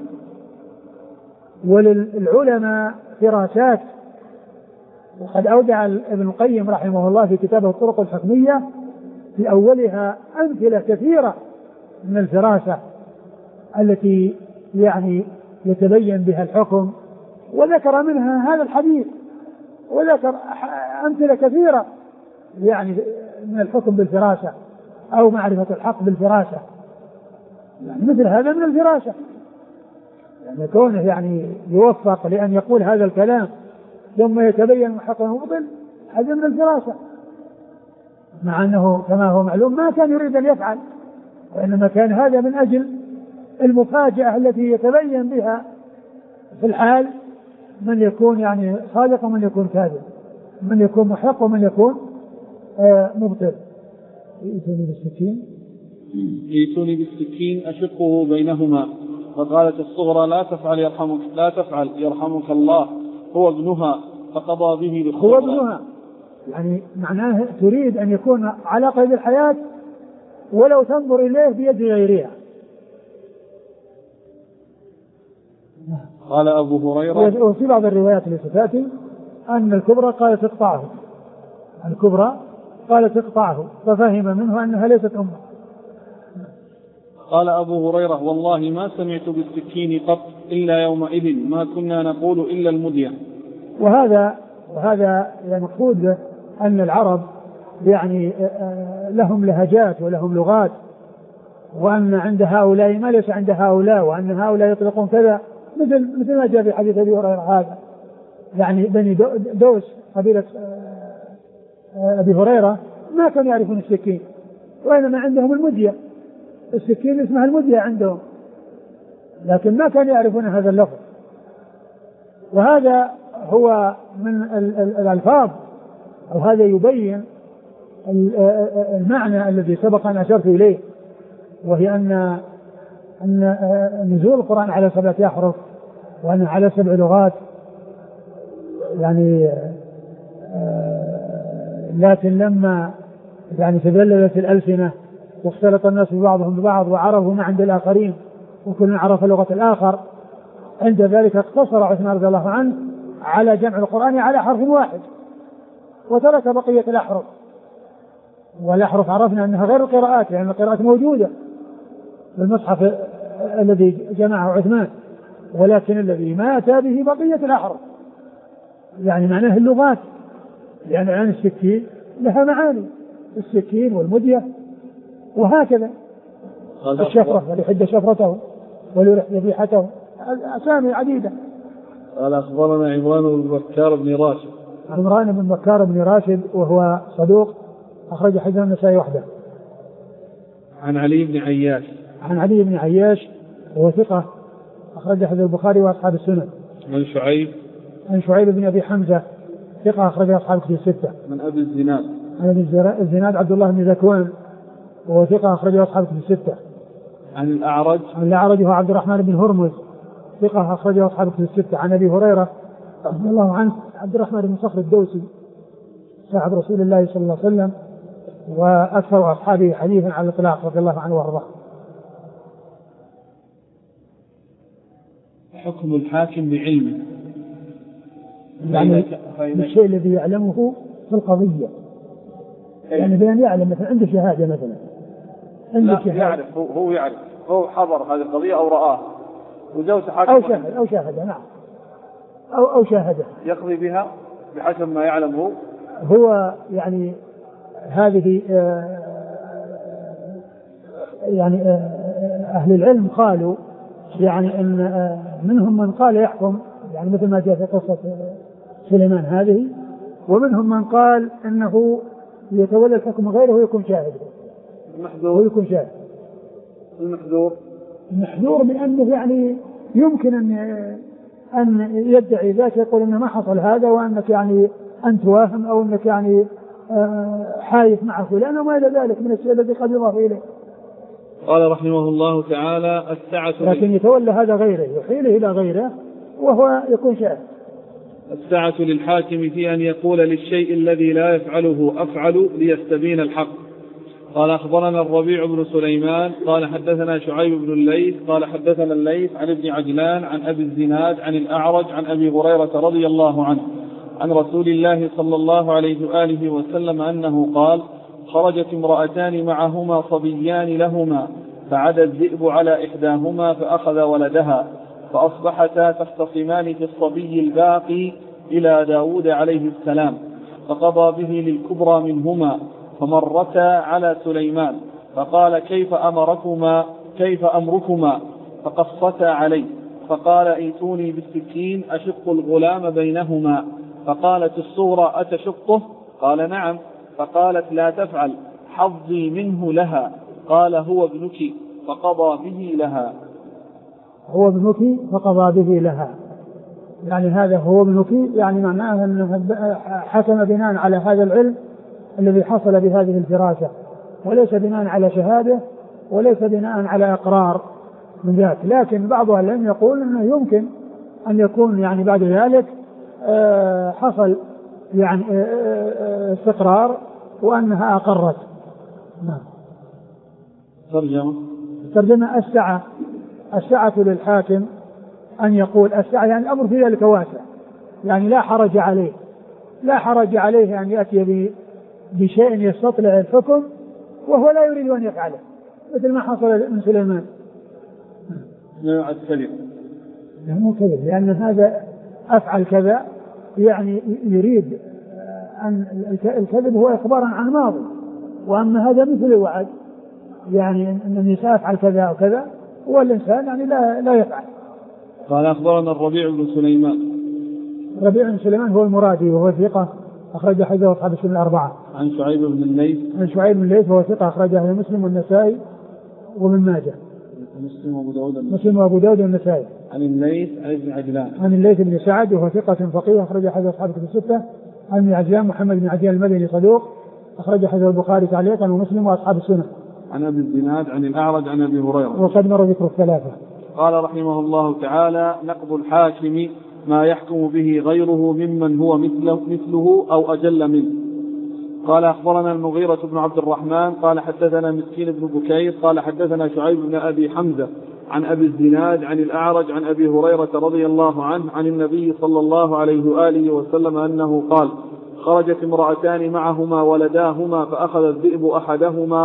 S2: وللعلماء فراسات. وقد أودع ابن القيم رحمه الله في كتابه الطرق الحكمية في أولها أمثلة كثيرة من الفراسة التي يعني يتبين بها الحكم، وذكر منها هذا الحديث، وذكر أمثلة كثيرة يعني من الحكم بالفراسة أو معرفة الحق بالفراسة. يعني مثل هذا من الفراسة، يعني كونه يعني يوفق لأن يقول هذا الكلام ثم يتبين الحق المبطل، هذا من الفراسة، مع أنه كما هو معلوم ما كان يريد أن يفعل، وإنما كان هذا من أجل المفاجأة التي يتبين بها في الحال من يكون يعني صادق ومن يكون كاذب، من يكون محق ومن يكون مبطل.
S1: ائتوني بالسكين أشقه بينهما. فقالت الصغرى لا تفعل يرحمك الله، هو ابنها، فقضى به للصغرى.
S2: هو ابنها يعني معناه تريد أن يكون على قيد الحياة ولو تنظر إليه بيد غيرها.
S1: قال أبو هريرة،
S2: وفي بعض الروايات التي تأتي أن الكبرى قالت اقطعه، الكبرى قالت اقطعه، ففهم منه أنها ليست أمه.
S1: قال أبو هريرة والله ما سمعت بالسكين قط إلا يومئذ ما كنا نقول إلا المدية.
S2: وهذا ينقود أن العرب يعني لهم لهجات ولهم لغات، وأن عند هؤلاء ما ليس عند هؤلاء، وأن هؤلاء يطلقون كذا، مثل ما جاء في حديث أبي هريرة هذا، يعني بني دوس قبيلة أبي هريرة ما كانوا يعرفون السكين، وإنما عندهم المدية، السكين اسمها المدية عندهم، لكن ما كانوا يعرفون هذا اللفظ. وهذا هو من الألفاظ، أو هذا يبين المعنى الذي سبق أن أشرت إليه، وهي أن نزول القرآن على 7 أحرف وأن على 7 لغات، يعني لكن لما يعني تبللت الألسنة واختلط الناس ببعضهم ببعض وعرفوا ما عند الآخرين وكل عرف لغة الآخر، عند ذلك اقتصر عثمان رضي الله عنه على جمع القرآن على حرف واحد وترك بقية الأحرف. والأحرف عرفنا أنها غير القراءات، لأن القراءات موجودة في المصحف الذي جمعه عثمان، ولكن الذي ما أتى به بقية الأحرف، يعني معناه اللغات، لأن عن السكين لها معاني، السكين والمدية وهكذا، الشفرة وليحد شفرته وليرح ذبيحته، أسامي عديدة.
S1: قال أخبرنا عمران بن بكار بن راشد.
S2: عمران بن بكار بن راشد وهو صدوق، أخرج حديث النسائي وحده.
S1: عن علي بن عياش.
S2: عن علي بن عياش وهو ثقة، أخرج حديث البخاري وأصحاب السنن.
S1: عن شعيب.
S2: عن شعيب بن أبي حمزة ثقة، أخرج أصحاب الكتب 6.
S1: من أبي الزناد.
S2: عن أبي الزناد عبد الله بن ذكوان وهو ثقة، أخرج أصحاب الكتب 6.
S1: عن الأعرج.
S2: عن الأعرج هو عبد الرحمن بن هرمز ثقة، أخرج أصحاب الكتب 6. عن أبي هريرة رضي الله عنه عبد الرحمن بن صخر الدوسي صاحب رسول الله صلى الله عليه وسلم وأكثر أصحابه حديثا على الإطلاق رضي الله عنه وارضاه.
S1: حكم الحاكم بعلمه،
S2: يعني الشيء الذي يعلمه في القضية، يعني بأن يعلم مثلا عنده شهادة، مثلا
S1: عنده شهادة يعرف، هو يعرف، هو حضر هذه القضية أو رآها وجوز حاكم
S2: أو شاهد نعم أو شاهده
S1: يقضي بها بحسب ما يعلم
S2: هو يعني هذه يعني أهل العلم قالوا يعني أن منهم من قال يحكم، يعني مثل ما جاء في قصة سليمان هذه، ومنهم من قال أنه يتولى الحكم غيره ويكون شاهد.
S1: المحذور
S2: ويكون شاهد.
S1: المحذور
S2: بأنه يعني يمكن أن يدعي ذاك يقول إنه ما حصل هذا، وأنك يعني أنت واهم، أو أنك يعني حايف مع فلان وما إلى ذلك من الشيء الذي قد يضاف إليه.
S1: قال رحمه الله تعالى: السعة،
S2: لكن يتولى هذا غيره، يحيله إلى غيره وهو يكون شاهد.
S1: السعة للحاكم في أن يقول للشيء الذي لا يفعله أفعل ليستبين الحق. قال أخبرنا الربيع بن سليمان قال حدثنا شعيب بن الليث قال حدثنا الليث عن ابن عجلان عن أبي الزناد عن الأعرج عن أبي هريرة رضي الله عنه عن رسول الله صلى الله عليه وآله وسلم أنه قال: خرجت امرأتان معهما صبيان لهما، فعدا الذئب على إحداهما فأخذ ولدها، فأصبحتا تختصمان في الصبي الباقي إلى داود عليه السلام، فقضى به للكبرى منهما، فمرتا على سليمان، فقال: كيف أمركما؟ فقصتا عليه، فقال: ائتوني بالسكين أشق الغلام بينهما. فقالت الصغرى: أتشقه؟ قال: نعم. فقالت: لا تفعل، حظي منه لها. قال: هو ابنك، فقضى به لها.
S2: هو ابنك فقضى به لها، يعني هذا هو ابنك، يعني معناه أنه حكم بناء على هذا العلم الذي حصل بهذه الفراسة، وليس بناء على شهادة، وليس بناء على إقرار من ذلك. لكن بعض أهل العلم يقول أنه يمكن أن يكون يعني بعد ذلك حصل يعني استقرار وأنها أقرت. نعم. ترجمة السعة للحاكم أن يقول السعة، يعني الأمر في ذلك واسع، يعني لا حرج عليه أن يأتي بشيء يستطلع الحكم وهو لا يريد أن يفعله، مثل ما حصل من سليمان.
S1: لا الكذب،
S2: مو كذب، لأن هذا أفعل كذا، يعني يريد أن الكذب هو إخبارا عن ماضي، وأما هذا مثل الوعد، يعني أنني سأفعل كذا أو كذا، والإنسان يعني لا يفعل.
S1: قال أخبرنا الربيع بن سليمان.
S2: الربيع بن سليمان هو المرادي وهو ثقة أخرج حديثه أصحاب السنن الأربعة.
S1: عن شعيب بن الليث.
S2: عن شعيب بن الليث وهو ثقة أخرجه مسلم والنسائي وابن ماجه. مسلم وأبو داود والنسائي.
S1: عن الليث عن ابن عجلان.
S2: عن الليث بن سعد وهو ثقة فقيه أخرج حديث أصحاب الكتب الستة. عن ابن عجلان محمد بن عجلان المدني صدوق أخرج حديث البخاري تعليقا ومسلم وأصحاب السنن.
S1: عن أبي الزناد عن الأعرج عن أبي هريرة.
S2: وقد مر ذكر الثلاثة.
S1: قال رحمه الله تعالى: نقض الحاكم ما يحكم به غيره ممن هو مثله أو أجل منه. قال أخبرنا المغيرة بن عبد الرحمن قال حدثنا مسكين بن بكير قال حدثنا شعيب بن أبي حمزة عن أبي الزناد عن الأعرج عن أبي هريرة رضي الله عنه عن النبي صلى الله عليه وآله وسلم أنه قال: خرجت امرأتان معهما ولداهما، فأخذ الذئب أحدهما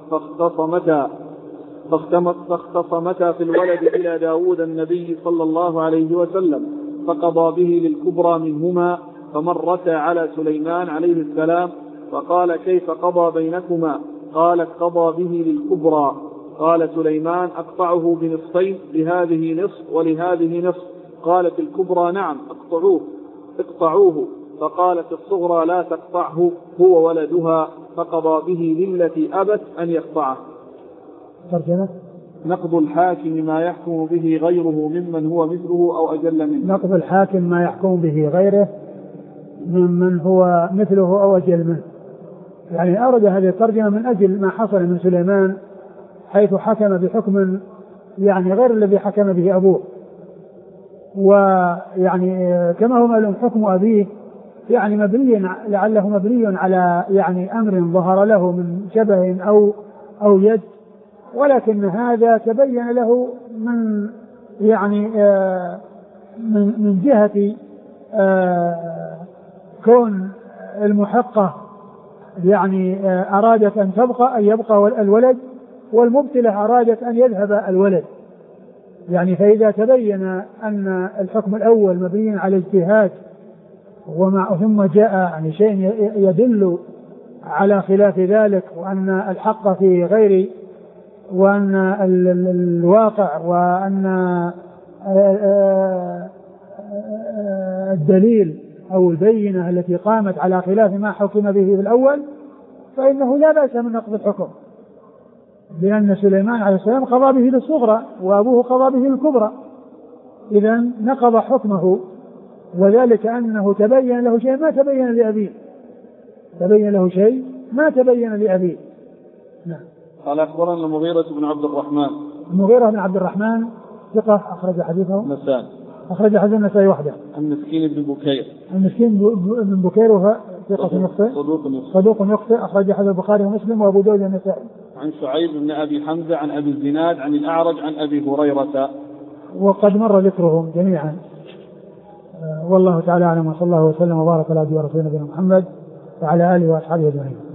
S1: فاختصمتا في الولد إلى داود النبي صلى الله عليه وسلم، فقضى به للكبرى منهما، فمرتا على سليمان عليه السلام، فقال: كيف قضى بينكما؟ قالت: قضى به للكبرى. قال سليمان: أقطعه بنصفين، لهذه نصف ولهذه نصف. قالت الكبرى: نعم، اقطعوه. فقالت الصغرى: لا تقطعه، هو ولدها، فقضى به للتي أبت أن يقطعه.
S2: ترجمة:
S1: نقض الحاكم ما يحكم به غيره ممن هو مثله أو أجل منه.
S2: نقض الحاكم ما يحكم به غيره ممن هو مثله أو أجل منه، يعني أرد هذه الترجمة من أجل ما حصل من سليمان، حيث حكم بحكم يعني غير الذي حكم به أبوه، ويعني كما هو معلوم حكم أبيه يعني لعله مبني على يعني أمر ظهر له من شبه أو يد، ولكن هذا تبين له من يعني من جهة كون المحقة يعني أرادت أن يبقى الولد، والمبتلة أرادت أن يذهب الولد، يعني فإذا تبين أن الحكم الأول مبني على اجتهاد ثم جاء يعني شيء يدل على خلاف ذلك، وأن الحق في غير، وأن الواقع، وأن الدليل أو البينة التي قامت على خلاف ما حكم به في الأول، فإنه لا بأس من نقض الحكم، لأن سليمان عليه السلام قضى به للصغرى وأبوه قضى به للكبرى، إذا نقض حكمه، وذلك أنه تبين له شيء ما تبين لأبيه، تبين له شيء ما تبين لأبيه. نعم.
S1: قال أخبرنا المغيرة بن عبد الرحمن.
S2: المغيرة بن عبد الرحمن ثقة أخرج حديثه
S1: النسائي.
S2: أخرج حديث النسائي وحده.
S1: المسكين بن بكير.
S2: المسكين بن بكير وهو ثقة يخطئ. صدوق يخطئ أخرج حديث البخاري ومسلم وأبو داود والنسائي.
S1: عن شعيب بن أبي حمزة عن أبي الزناد عن الأعرج عن أبي هريرة.
S2: وقد مر ذكرهم جميعا. والله تعالى أعلم، وصلى الله وسلم وبارك على عبده ورسوله نبينا محمد وعلى آله وأصحابه أجمعين.